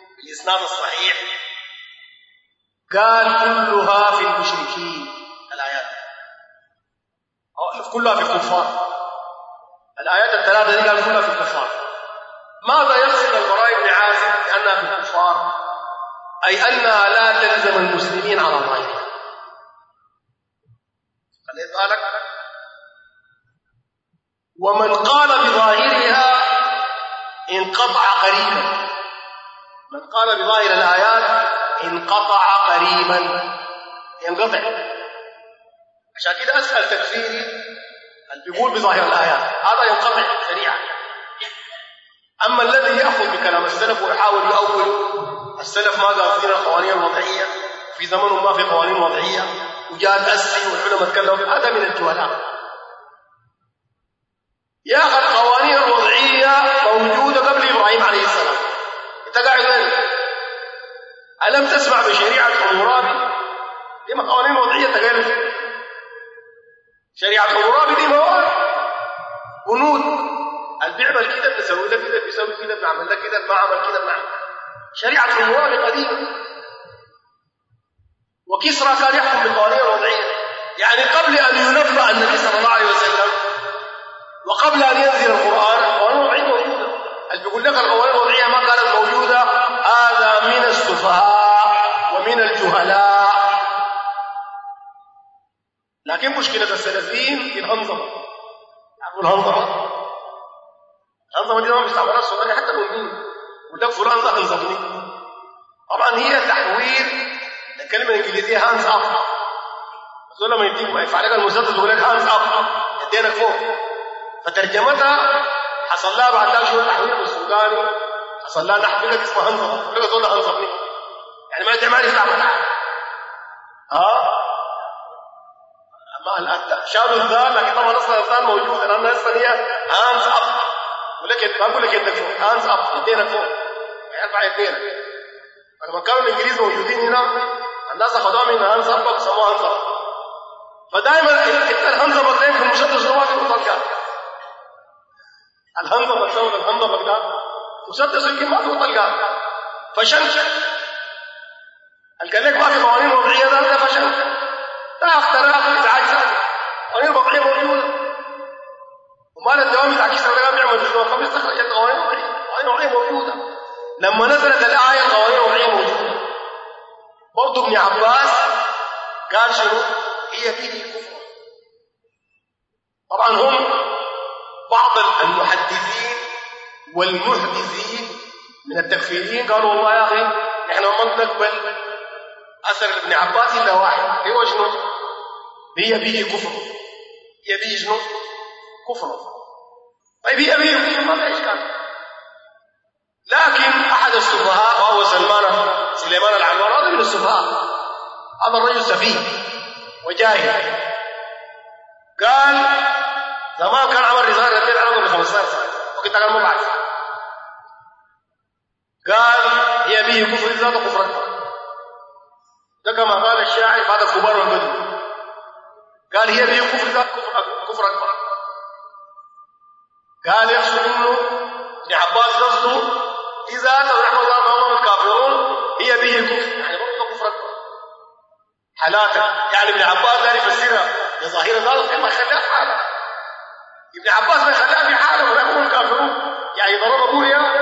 بالإسناد الصحيح قال كلها في المشركين الآيات. كلها في الكفار. الآيات الثلاثة دي قال كلها في الكفار. ماذا يقصد البراء بن عازب بأنها في الكفار؟ أي أنها لا تلزم المسلمين على ظاهرها. خليت بالك. ومن قال بظاهرها انقطع قريبا. من قال بظاهر الآيات انقطع قريبا، ينقطع. عشان كده أسهل تكفيري اللي بيقول بظاهر الآيات هذا ينقطع سريعا. أما الذي يأخذ بكلام السلف ويحاول يؤول السلف ما قاصدين القوانين الوضعية، في زمنهم ما في قوانين وضعية وجاءت أسي والعلماء تكلموا، هذا من الجهلاء. يا أخي القوانين الوضعية موجودة قبل إبراهيم عليه السلام. أنت قاعد وين؟ ألم تسمع بشريعة حمورابي؟ دي ما قوانين وضعية تغير. شريعة حمورابي دي مواد بنود، اللي بيعمل كده بيسوي ده كده، بيسوي كده بيعمل ده كده، ما عمل كده بنعمل. شريعة حمورابي قديمة. وكسرى كان يحكم بالقوانين الوضعية، يعني قبل أن ينبأ النبي صلى الله عليه وسلم وقبل أن ينزل القرآن القوانين الوضعية موجودة. اللي بيقول لك القوانين الوضعية ما كانت موجودة هذا من السفهاء ومن الجهلاء. لكن مشكلة السلفيين في الأنظمة. يعرفوا الأنظمة؟ الأنظمة دي ما بيستعملها السوداني حتى المؤمنين. يقول لك فلان ده أنظمني. طبعا هي تحويل الكلمة الإنجليزية هانز أب. بس لما يديك ما يفعل لك المسدس يقول لك هانز أب يدينك فوق. فترجمتها حصل لها بعد ذلك شوية تحويل بالسوداني، حصل لها تحويل اسمها هنظمة. يقول لك ده هنظمني، يعني ما يجمع لي يستعملها. شالوا الذال، لكن طبعا اصلا الذال موجود لان اصلا هي هانز اب. ولكن ما اقول لك يدك فوق، هانز اب يدينك فوق، يرفع يدينك. فلما كانوا الانجليز موجودين هنا الناس اخذوها من هانز اب وسموها هانز اب. فدائما الهنزه بتلاقي في المسدس الرواتي والطلقات. الهنزه بتسوي الهنزه بقدر مسدس يمكن ما فيه طلقات. فشنك قال لك ما في قوانين وضعيه ده فشنك. لا اختلاف ازعاج ثاني. قوانين وضعيه موجوده. ومال الدوام بتاع كسر ده بيعمل في الدوام خمس تخرج القوانين وضعيه. قوانين وضعيه موجوده. لما نزلت الايه القوانين وضعيه موجوده. برضه ابن عباس قال شنو؟ هي فيه الكفر. طبعا هم بعض المحدثين والمحدثين من التكفيريين قالوا والله يا اخي نحن ما نقبل اثر ابن عباس الا واحد، هو شنو؟ هي به كفر. هي به شنو؟ كفر. طيب هي به كفر ما في اشكال. لكن احد السفهاء وهو سليمان العلوان، هذا من السفهاء، هذا الرجل سفيه وجاهل، قال زمان كان عمل رسالة غير عمره ب 15 سنة وقت كان مبعث. قال هي به كفر ذات كفر أكبر. ده كما قال الشاعر بعد الكبار والبدو. قال هي به كفر ذات كفر أكبر. قال يقصد انه ابن عباس قصده إذا أتوا رحمه الله معهم الكافرون هي به كفر، يعني برضه كفر أكبر. حالاتك يعني ابن عباس لا يفسرها بظاهر ذلك كما يخليها في حالة. ابن عباس ما يخليها في حالة ويقول الكافرون يعني ضرب أبويا.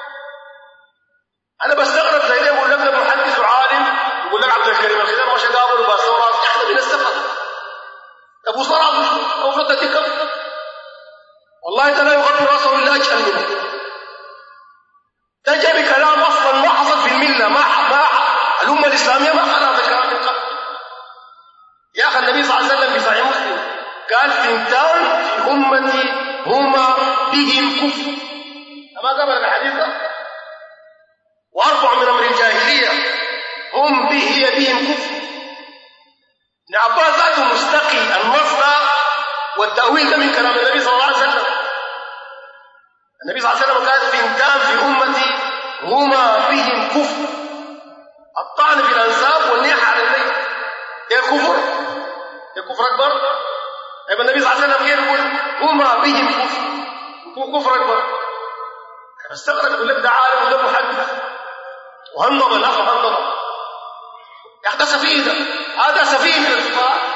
أنا بستغرب زي ده يقول لك محدث وعالم يقول لك عبد الكريم الخضر مش قابل وباسورات احنا بنستفق. أبو صلاح أو فتتك والله ده لا يغطي راسه إلا أجهل منه. ده جاب كلام أصلا ما حصل في الملة، ما الأمة الإسلامية ما خلقت الكلام من قبل. يا أخي النبي صلى الله عليه وسلم في صحيح مسلم قال ثنتان في أمتي هما بهم كفر. أما قبل الحديث ده وأربع من أمر الجاهلية هم به بهم كفر. ابن عباس ذاته مستقي المصدر والتأويل ده من كلام النبي صلى الله عليه وسلم. النبي صلى الله عليه وسلم قال ثنتان في أمتي هما بهم كفر. الطعن في الأنساب والنيح على الميت ده كفر، ده كفر أكبر. يبقى النبي صلى الله عليه وسلم يقول هما بهم كفر، هو كفر أكبر. استغرب يقول لك ده عالم وده محدث وهنضم الأخ هنضم. يا أخي ده سفيه، ده هذا سفيه من الفقهاء،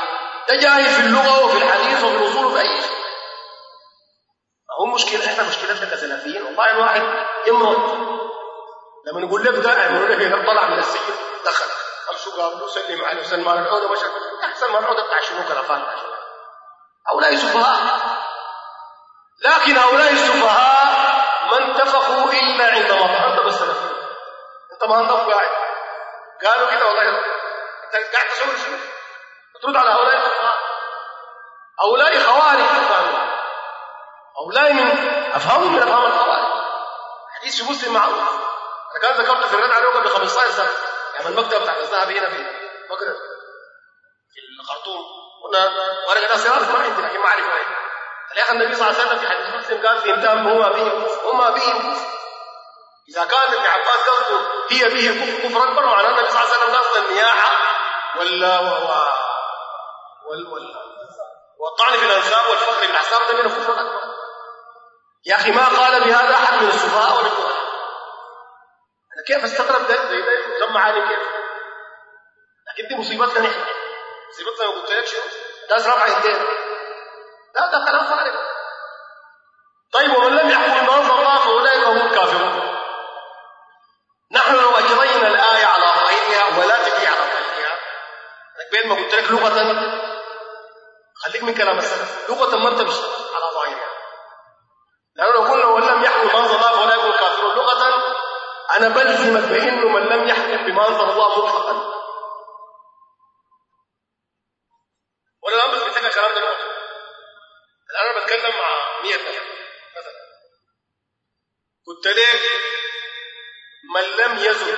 ده جاهل في اللغة وفي الحديث وفي الأصول وفي أي شيء. هو مشكلة، إحنا مشكلتنا كسلفيين والله الواحد يمرض لما نقول لك ده اعملوا له طلع من السجن دخل امشوا قابلوا سلموا عليه وسلم على العودة مشى أحسن ما العودة بتاع شنو كلفان. هؤلاء سفهاء، لكن هؤلاء السفهاء ما اتفقوا إلا عند مرحلة بالسلفيين. أنت ما أنت قاعد قالوا كده والله أنت قاعد تسوي شنو؟ ترد على هؤلاء السفهاء. هؤلاء خوارج كانوا، هؤلاء من أفهمهم من أفهام الخوارج. حديث في مسلم معروف، أنا كان ذكرت في الرد عليه قبل 15 سنة يعني المكتب بتاع الذهبي هنا في مغرب في الخرطوم قلنا ورقة ناس ما عندي لكن ما أعرف وين. يا أخي النبي صلى الله عليه وسلم في حديث مسلم قال في انتهام هما بهم كفر. إذا كان ابن عباس قصده هي به كفر أكبر معناه النبي صلى الله عليه وسلم قصد النياحة والطعن في الأنساب والفخر بالأحساب ده منه كفر أكبر. يا أخي ما قال بهذا أحد من السفهاء ولا الجهلاء. أنا كيف استغرب ده زي ده يسمى عالم كيف؟ لكن دي مصيبتنا نحن، مصيبتنا لو قلت لك شنو؟ ناس رفع يدين ده كلام فارغ. طيب ومن لم يحكم بما أنزل الله فأولئك هم الكافرون. نحن لو أجرينا الآية على ظاهرها ولا تجي على ظاهرها بين ما قلت لك لغة خليك من كلام السلف، لغة ما تمشي على ظاهرها. لأنه لو قلنا ومن لم يحكم بما أنزل الله فأولئك هم الكافرون لغة أنا بلزمك بأنه من لم يحكم بما أنزل الله مطلقا. ولا الآن بس بتلك الكلام ده لغة. الآن أنا بتكلم مع 100 نفر مثلا قلت لك من لم يزل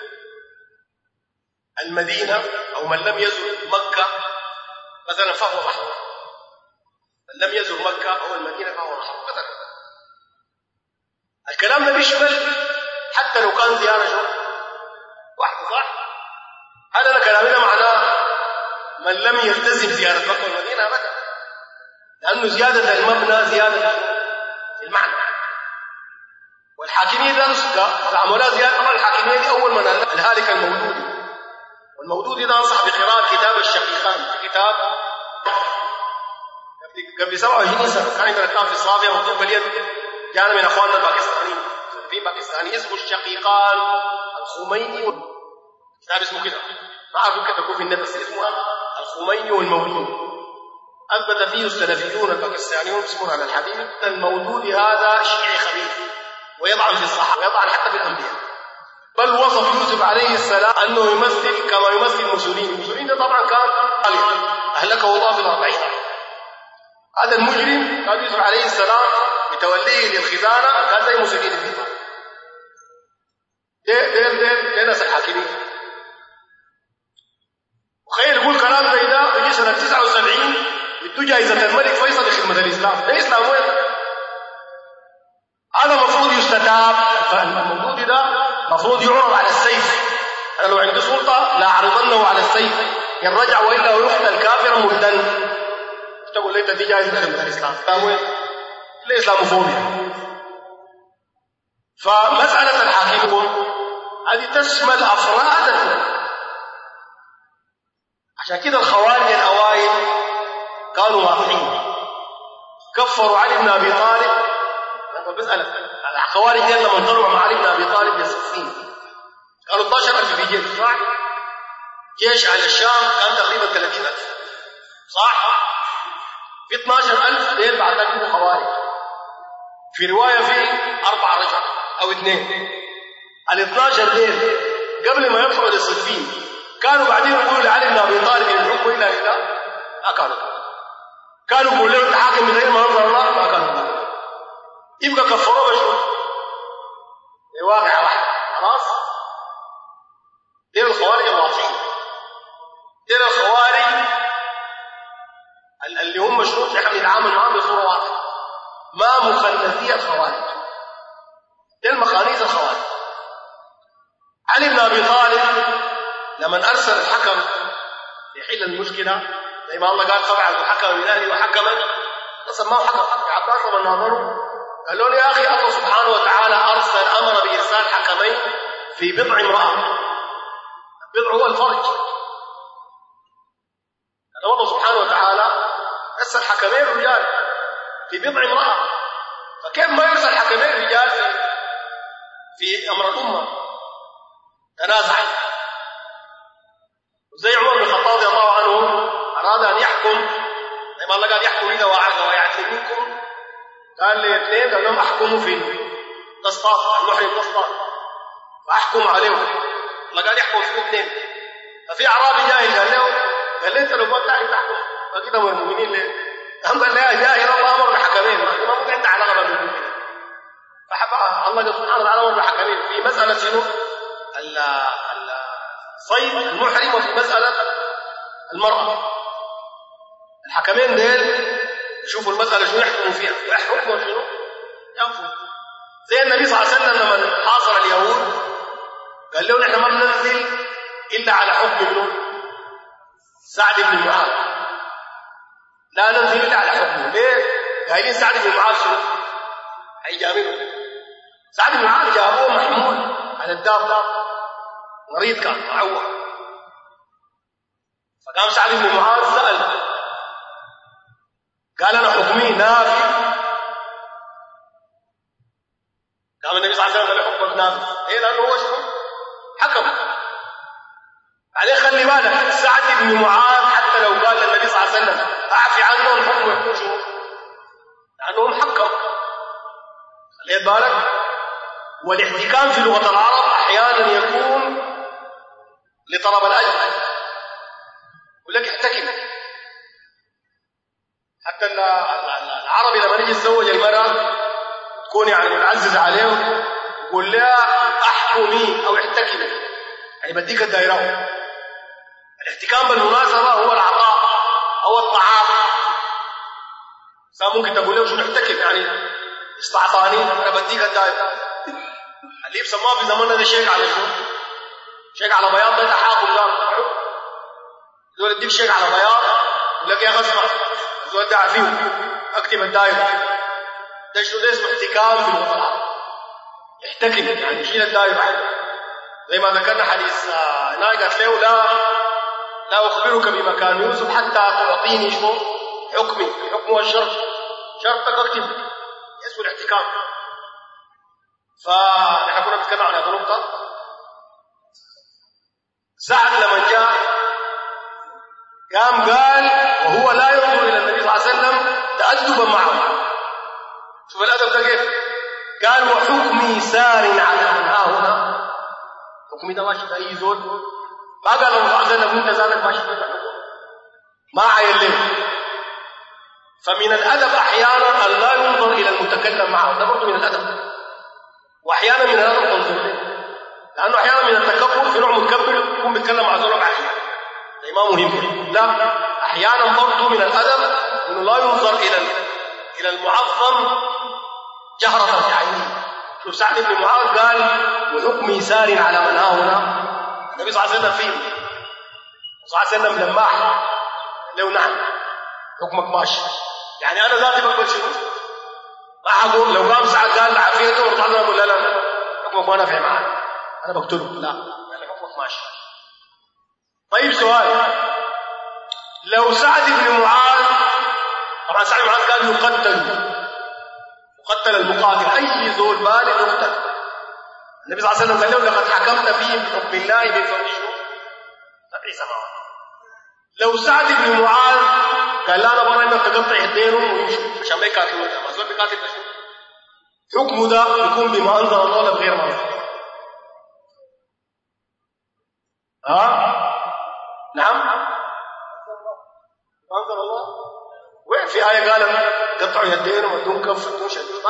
المدينة أو من لم يزل مكة مثلا فهو محروم. من لم يزل مكة أو المدينة فهو محروم مثلا. الكلام ده بيشمل حتى لو كان زيارة شو واحدة صح؟ هذا كلامي ده معناه من لم يلتزم زيارة مكة والمدينة أبدا، لأنه زيادة المبنى زيادة المعنى. والحاكمية ده عملها زيادة. طبعا الحاكمية دي أول من الهالك المولودي، والمولودي ده أنصح بقراءة كتاب الشقيقان، كتاب قبل 27 سنة كان عندنا كتاب في الصافية مكتوب باليد جانا من أخواننا الباكستانيين في باكستاني اسمه الشقيقان الخميني، كتاب اسمه كده ما أعرف يمكن تكون في النت بس اسمه الخميني والمولود. أثبت فيه السلفيون الباكستانيون يسمون على الحديث المولود هذا شيعي خبيث ويضعن في الصحابة ويضعن حتى في الأنبياء، بل وصف يوسف عليه السلام أنه يمثل كما يمثل موسوليني. ده طبعا كان أهلكه الله في 40. هذا المجرم كان يوسف عليه السلام بتوليه للخزانة كان زي موسوليني في الإيمان. ده ناس الحاكمين. وخير يقول كلام زي ده يجي سنة 79 يدوا جائزة الملك فيصل لخدمة الإسلام. ده إسلام وين؟ هذا مفروض يستتاب. فالموجود ده مفروض يعرض على السيف. أنا لو عندي سلطة لا أعرضنه على السيف يرجع وإلا ويقتل كافرا مردن. تقول لي دي جائزة خدمة الإسلام. إسلام وين؟ ليه إسلاموفوبيا؟ فمسألة الحاكمون هذه تشمل أفراد الملك. عشان كده الخوارج الأوائل كانوا واضحين، كفروا علي بن أبي طالب. أنا بسألك الخوارج دي لما طلعوا مع علي بن أبي طالب للصفين قالوا 12,000 في جيش صح؟ جيش على الشام كان تقريبا 30,000 صح؟ في 12,000 ديل بعتقدوا خوارج. في رواية في 4 رجل أو 2. ال 12 ديل قبل ما يدخلوا للصفين كانوا بعدين يقولوا لعلي بن أبي طالب إن الحكم إلا لله. ما كانوا يقولوا له الحاكم بغير ما أنزل الله. ما كانوا يبقى كفروا بشو واقع واحد خلاص. دين الخوارج الواضحين، دين الخوارج اللي هم مشروط نحن نتعامل معهم بصورة واضحة، ما مخنثية الخوارج، دين مخانيث الخوارج. علي بن أبي طالب لما أرسل الحكم ليحل المشكلة زي ما الله قال فبعث الحكم من أهله وحكما سماه حكم. عباس لما ناظروا قال له يا أخي الله سبحانه وتعالى أمر بإرسال حكمين في بضع امرأة. البضع هو الفرج. الله سبحانه وتعالى أرسل حكمين رجال في بضع امرأة، فكيف ما يرسل حكمين رجال في أمر الأمة؟ تنازع. وزي عمر بن الخطاب رضي الله عنه أراد أن يحكم، لما الله قال يحكم إذا ويعدل منكم، قال لي اثنين قال لهم احكموا في قسطاط المحرم قسطاط فاحكم عليهم. الله قال يحكم في اثنين. ففي اعرابي جاهل قال له انت لو ما تعرف تحكم فكده امر المؤمنين ليه؟ هم قال لا جاهل الله امر بحكمين ما ممكن انت علاقه بالمؤمنين. فحب الله سبحانه وتعالى امر بحكمين في مساله شنو؟ الصيد المحرم وفي مساله المراه. الحكمين ديل يشوفوا المسألة شنو يحكموا فيها ويحكموا شنو ينفذ. زي النبي صلى الله عليه وسلم لما حاصر اليهود قال لهم نحن ما بننزل إلا على حكم ابن سعد بن معاذ، لا ننزل إلا على حكمه. ليه؟ قايلين سعد بن معاذ شنو هيجامله. سعد بن معاذ جابوه محمول على الدابة، مريض كان معوق، فقام سعد بن معاذ سأل قال أنا حكمي نافذ. قام النبي صلى الله عليه وسلم قال حكمك نافذ. إيه؟ لأنه هو شنو؟ حكم عليه. خلي بالك سعد بن معاذ حتى لو قال للنبي صلى الله عليه وسلم أعفي عنهم حكم يكون شنو؟ لأنهم حكم. خليت بالك. والاحتكام في لغة العرب أحيانا يكون لطلب الأجر، يقول لك احتكم. حتى العربي لما يجي يتزوج المرأة تكون يعني متعزز عليه يقول لها احكمي او احتكمي، يعني بديك الدائره. الاحتكام بالمناسبه هو العطاء او الطعام. ممكن تقول له شنو احتكم يعني استعطاني انا بديك الدائره. اللي بسموها في زماننا ده شيك على شنو؟ شيك على بياض. ده تحاكم ده يقول اديك شيك على بياض يقول لك يا غصبه تودع فيه اكتب الدائره. ده شنو؟ ده اسمه احتكام في اللغه العربيه. يحتكم يعني يشيل الدائره. زي ما ذكرنا حديث هناك قالت له لا اخبرك بمكان يوسف حتى تعطيني شنو حكمي. حكمه الشرط، شرطك اكتب. اسمه الاحتكام. فنحن كنا نتكلم عن هذه النقطه. سعد لما جاء قام قال وهو لا ينظر الى النبي صلى الله عليه وسلم تأدبا معه. شوف الادب ده كيف. قال وحكمي سار على من ها هنا. حكمي ده ماشي في اي زول. ما قال النبي صلى الله عليه وسلم انت زانك ماشي في الحكم، ما عين له. فمن الادب احيانا ان لا ينظر الى المتكلم معه، ده برضه من الادب. واحيانا من الادب تنظر له، لانه احيانا من التكبر في نوع متكبر يكون بيتكلم مع زول بعيد. ده ما مهم. لا، احيانا برضه من الادب انه لا ينظر الى المعظم جهرة في عينه. شوف سعد بن معاذ قال وحكمي سار على من ها هنا. النبي صلى الله عليه وسلم فيه صلى الله عليه وسلم لماح له نعم حكمك ماشي. يعني انا ذاتي بقبل شنو؟ ما حقول لو قام سعد قال عافيته ورد عنه اقول لا حكمك ما نافع معانا انا بقتله. لا، قال حكمك ماشي. طيب سؤال، لو سعد بن معاذ، طبعا سعد بن معاذ قال يقتل المقاتل، اي زول بالغ يقتل. النبي صلى الله عليه وسلم قال له لقد حكمت فيهم بحكم الله من فوق سبع سماوات. لو سعد بن معاذ قال لا انا برا انك تقطع يدينهم ويمشوا عشان ما يقاتلوا، ما زول بيقاتل بشنو؟ حكمه ده يكون بما انزل الله لا بغير ما انزل. نعم ما انزل الله. وين في آية قال قطعوا يدينهم ودون كف ودون شديد؟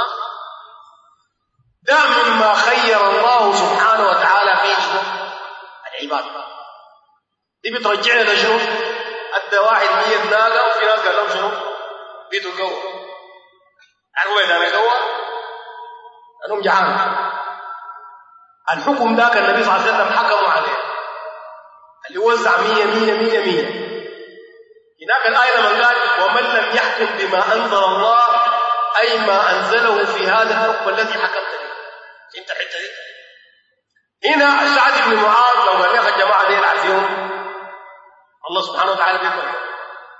ده مما خير الله سبحانه وتعالى فيه شنو؟ العباد. دي بترجعنا لشنو؟ ادى واحد 100 ناقه وفي ناس قال لهم شنو؟ بيتوا جوا. عارفوا وين انا جوا؟ انهم جعان. الحكم ذاك النبي صلى الله عليه وسلم حكموا عليه، اللي وزع 100 هناك الآية لما قال ومن لم يحكم بما أنزل الله أي ما أنزله في هذا الحكم الذي حكمت به. فهمت الحتة دي؟ هنا سعد بن معاذ لو قال لك الجماعة دي العافيهم الله سبحانه وتعالى بيقول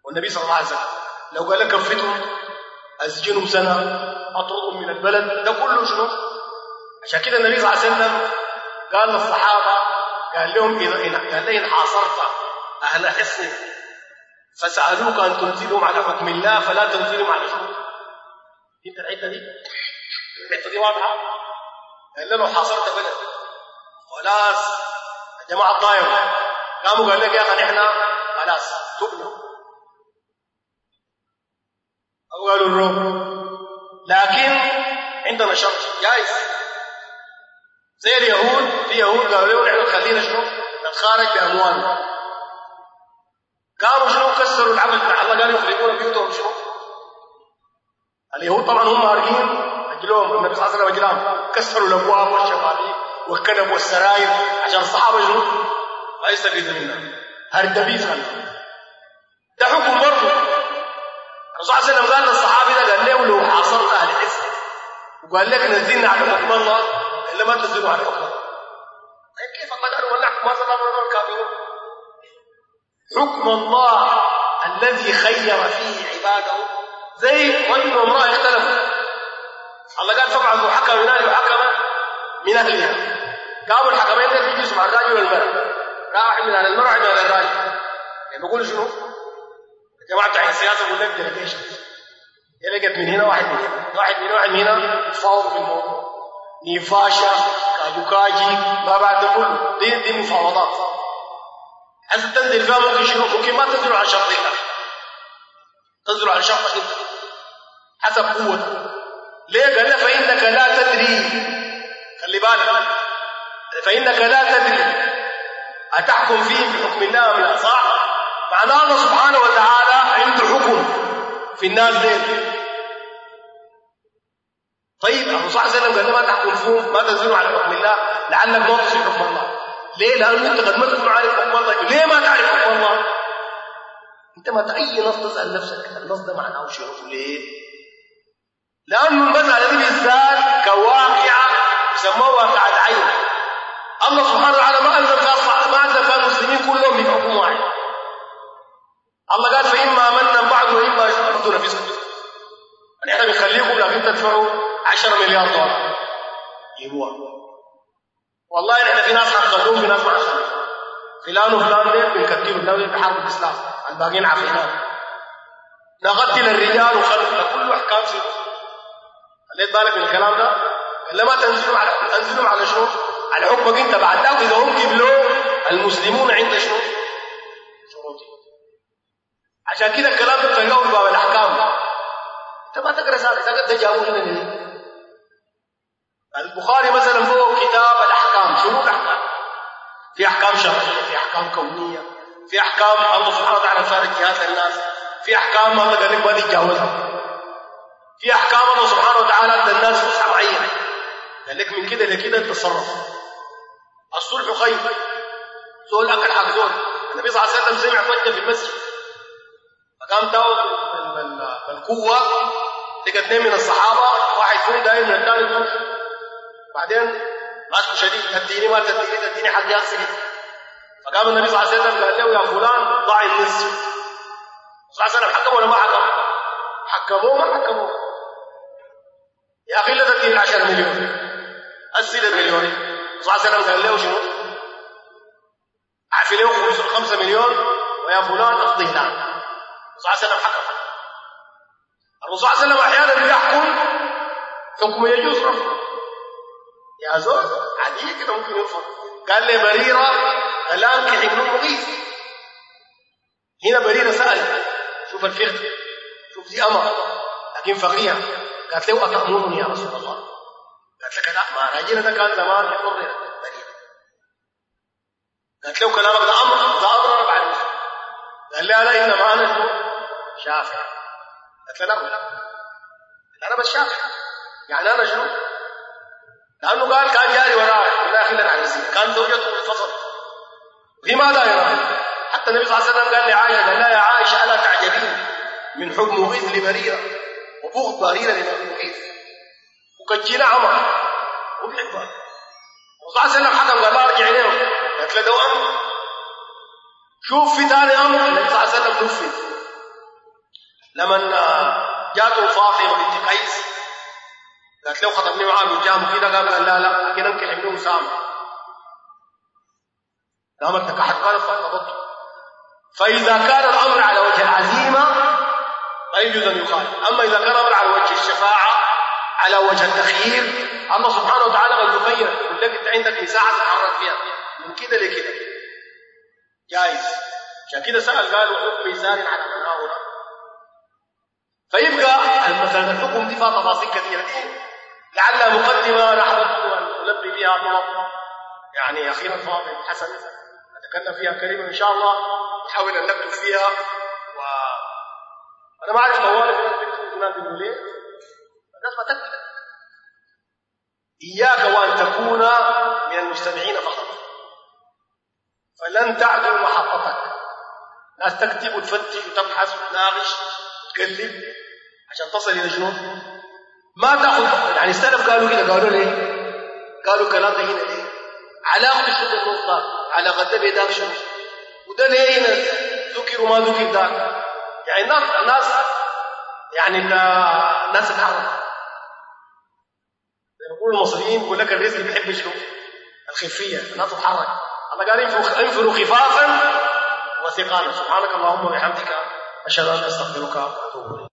والنبي صلى الله عليه وسلم لو قال لك كفتهم أسجنهم سنة أطردهم من البلد ده كله شنو؟ عشان كده النبي صلى الله عليه وسلم قال للصحابة قال لهم إن حاصرت أهل حصن فسألوك أن تنزلهم على حكم الله فلا تنزلهم على شنو؟ انت الحته دي واضحه. قال لهم حاصرت بلد خلاص يا جماعه ضايعوا، قاموا قال لك يا اخي احنا خلاص تبنا او قالوا الروم، لكن عندنا شرط جائز زي اليهود. في يهود قالوا لهم احنا خلينا شنو نتخارج باموالنا، قاموا شنو كسروا العبد بتاع الله، قالوا يخرجون بيوتهم شنو. اليهود طبعا هم عارفين اجلهم النبي صلى الله عليه وسلم اجلهم، كسروا الابواب والشبابيك والكنب والسراير عشان الصحابه شنو ما يستفيدوا منها. هردبيس ده حكم برضه. الرسول صلى الله عليه وسلم قال للصحابي ده قال له لو حاصرت اهل حزب وقال لك نزلنا على حكم الله الا ما تنزلوا على حكم الله. كيف الله قالوا ولا حكم الله الكافرون؟ حكم الله الذي خير فيه عباده زي رجل وامراه اختلفوا، الله قال فابعثوا حكما من اهل وحكما من اهلها، قاموا الحكمين ده بيجلسوا مع الراجل والمراه، راح من على المراه من على الراجل. يعني بيقولوا شنو؟ يا جماعه بتاع السياسه بيقول لك ديليجيشن، يلقت من هنا واحد من هنا واحد من واحد من هنا يتفاوضوا في الموضوع، نيفاشا كاجوكاجي ما بعد كله دي مفاوضات. حسب تنزل فيها ممكن شنو؟ ممكن ما تنزلوا على شرطك، تنزلوا على شرطك انت حسب قوتك. ليه؟ قال له فإنك لا تدري، خلي بالك، فإنك لا تدري أتحكم فيهم بحكم الله أم لا؟ صح؟ معناه الله سبحانه وتعالى عنده حكم في الناس دي. طيب الرسول صلى الله عليه وسلم قال له ما تحكم فيهم، ما تنزلوا على حكم الله لعلك ما تصل حكم الله. ليه؟ لأنه أنت قد ما تكون عارف حكم الله. ليه ما تعرف حكم الله؟ أنت ما أي نص تسأل نفسك النص ده معناه شنو؟ ليه؟ لأنه المسألة دي بالذات كواقعة يسموها واقعة عين. الله سبحانه وتعالى ما أنزل فيها المسلمين كلهم بحكم واحد. الله قال فإما منا بعد وإما تأخذون في سبيل. احنا بنخليكم لكن تدفعوا 10 مليار دولار يبوها. والله احنا في ناس حقدوهم في ناس ما حقدوهم. فلان وفلان ديل بنكتلوا دولة بحرب الإسلام، الباقيين عافيناهم. نقتل الرجال وخلق كله أحكام سيئة. خليت بالك من الكلام ده؟ قال ما تنزلوا على شنو؟ على حكمك انت بعد ذلك اذا هم قبلوا المسلمون عند شنو؟ شروطي. عشان كده الكلام ده تلقاه في باب الاحكام. انت ما تقرا سالك تقدر تجاوب هنا ليه؟ البخاري مثلا هو كتاب الاحكام، شنو الاحكام؟ في احكام شرعيه، في احكام كونيه، في احكام الله سبحانه وتعالى فارق جهات للناس، في احكام الله قال لك ما تتجاوزها، في احكام الله سبحانه وتعالى ادى الناس فسحه معينه قال لك من كده لكده تتصرف. الصلح خير، زول اكل حق زول. النبي صلى الله عليه وسلم سمع فجاه في المسجد فقام تاو بالقوه، لقى اثنين من الصحابه واحد فيهم داير من الثاني يمشي، بعدين ماسكه شديد تديني ما تديني حق يغسل. فقام النبي صلى الله عليه وسلم قال له يا فلان ضاع النصف. صلى الله عليه وسلم حكم ولا ما حكم؟ حكموه ما حكموه. يا أخي لا تدين 10 مليون أسئل المليون. صلى الله عليه وسلم قال له شنو؟ أعفي له 5 مليون ويا فلان أفضي نعم. صلى الله عليه وسلم حكم. الرسول صلى الله عليه وسلم أحيانا بيحكم حكم يجوز رفضه. يا زول عادية كده ممكن يرفض. قال لي بريرة الآن كحبن مغيث. هنا بريرة سأل شوف الفقه، شوف دي أمر لكن فقيها. قالت له أتأمرني يا رسول الله؟ قالت لك لا، ما راجلنا ده كان زمان يحضر بريرة. قالت له كلامك ده أمر، ده أمر أنا بعرف. قال لي أنا إنما أنا شافع. قالت له لا أنا بس شافع. يعني أنا شنو؟ لأنه قال كان جاري وراء من داخل العزيز، كان زوجته انفصلت. وهي ما دايرة. حتى النبي صلى الله عليه وسلم قال لعائشة قال لا يا عائشة ألا تعجبين من حب مغيث لبريرة وبغض بريرة لمغيث وكجينا عمر وبحبها. وصلى الله عليه وسلم حكم قال لا ارجع إليهم. قالت له ده أمر. شوف في ثاني أمر النبي صلى الله عليه وسلم نفذ لما جاته فاطمه بنت قيس قالت له خطبني معاه بالجام كده، قال لا لا لكن انكح ابنه اسامه. قامت نكحت قالت فارتبطت. فاذا كان الامر على وجه العزيمه لا يجوز ان يخالف، اما اذا كان الامر على وجه الشفاعه على وجه التخيير الله سبحانه وتعالى قد يخير، يقول لك انت عندك مساحه تتحرك فيها من كده لكده جائز. عشان كده سال قال وحكم يسار على من هؤلاء. فيبقى مثلا الحكم دي فيها تفاصيل كثيره دي لعلها مقدمه نحن نلبي فيها طلب يعني اخيرا فاضل حسن نتكلم فيها كلمه ان شاء الله نحاول ان نكتب فيها. وانا ما اعرف طوال الناس بيكتبوا هناك بيقولوا ليه الناس ما تكتب. اياك وان تكون من المستمعين فقط، فلن تعدل محطتك. ناس تكتب وتفتش وتبحث وتناقش وتقلب عشان تصل الى جنوب ما تاخذ. يعني السلف قالوا كده، قالوا ليه؟ قالوا كلام ده هنا ليه؟ علاقه الشد النقطه على غدا بيداك شنو؟ وده ليه هنا ذكر وما ذكر ذاك؟ يعني الناس يعني الناس تتحرك. يقول المصريين يقول لك الرزق بيحب شنو؟ الخفيه، الناس تتحرك. الله قال انفروا خفافا وثقالا. سبحانك اللهم وبحمدك اشهد ان لا اله الا انت استغفرك واتوب اليك.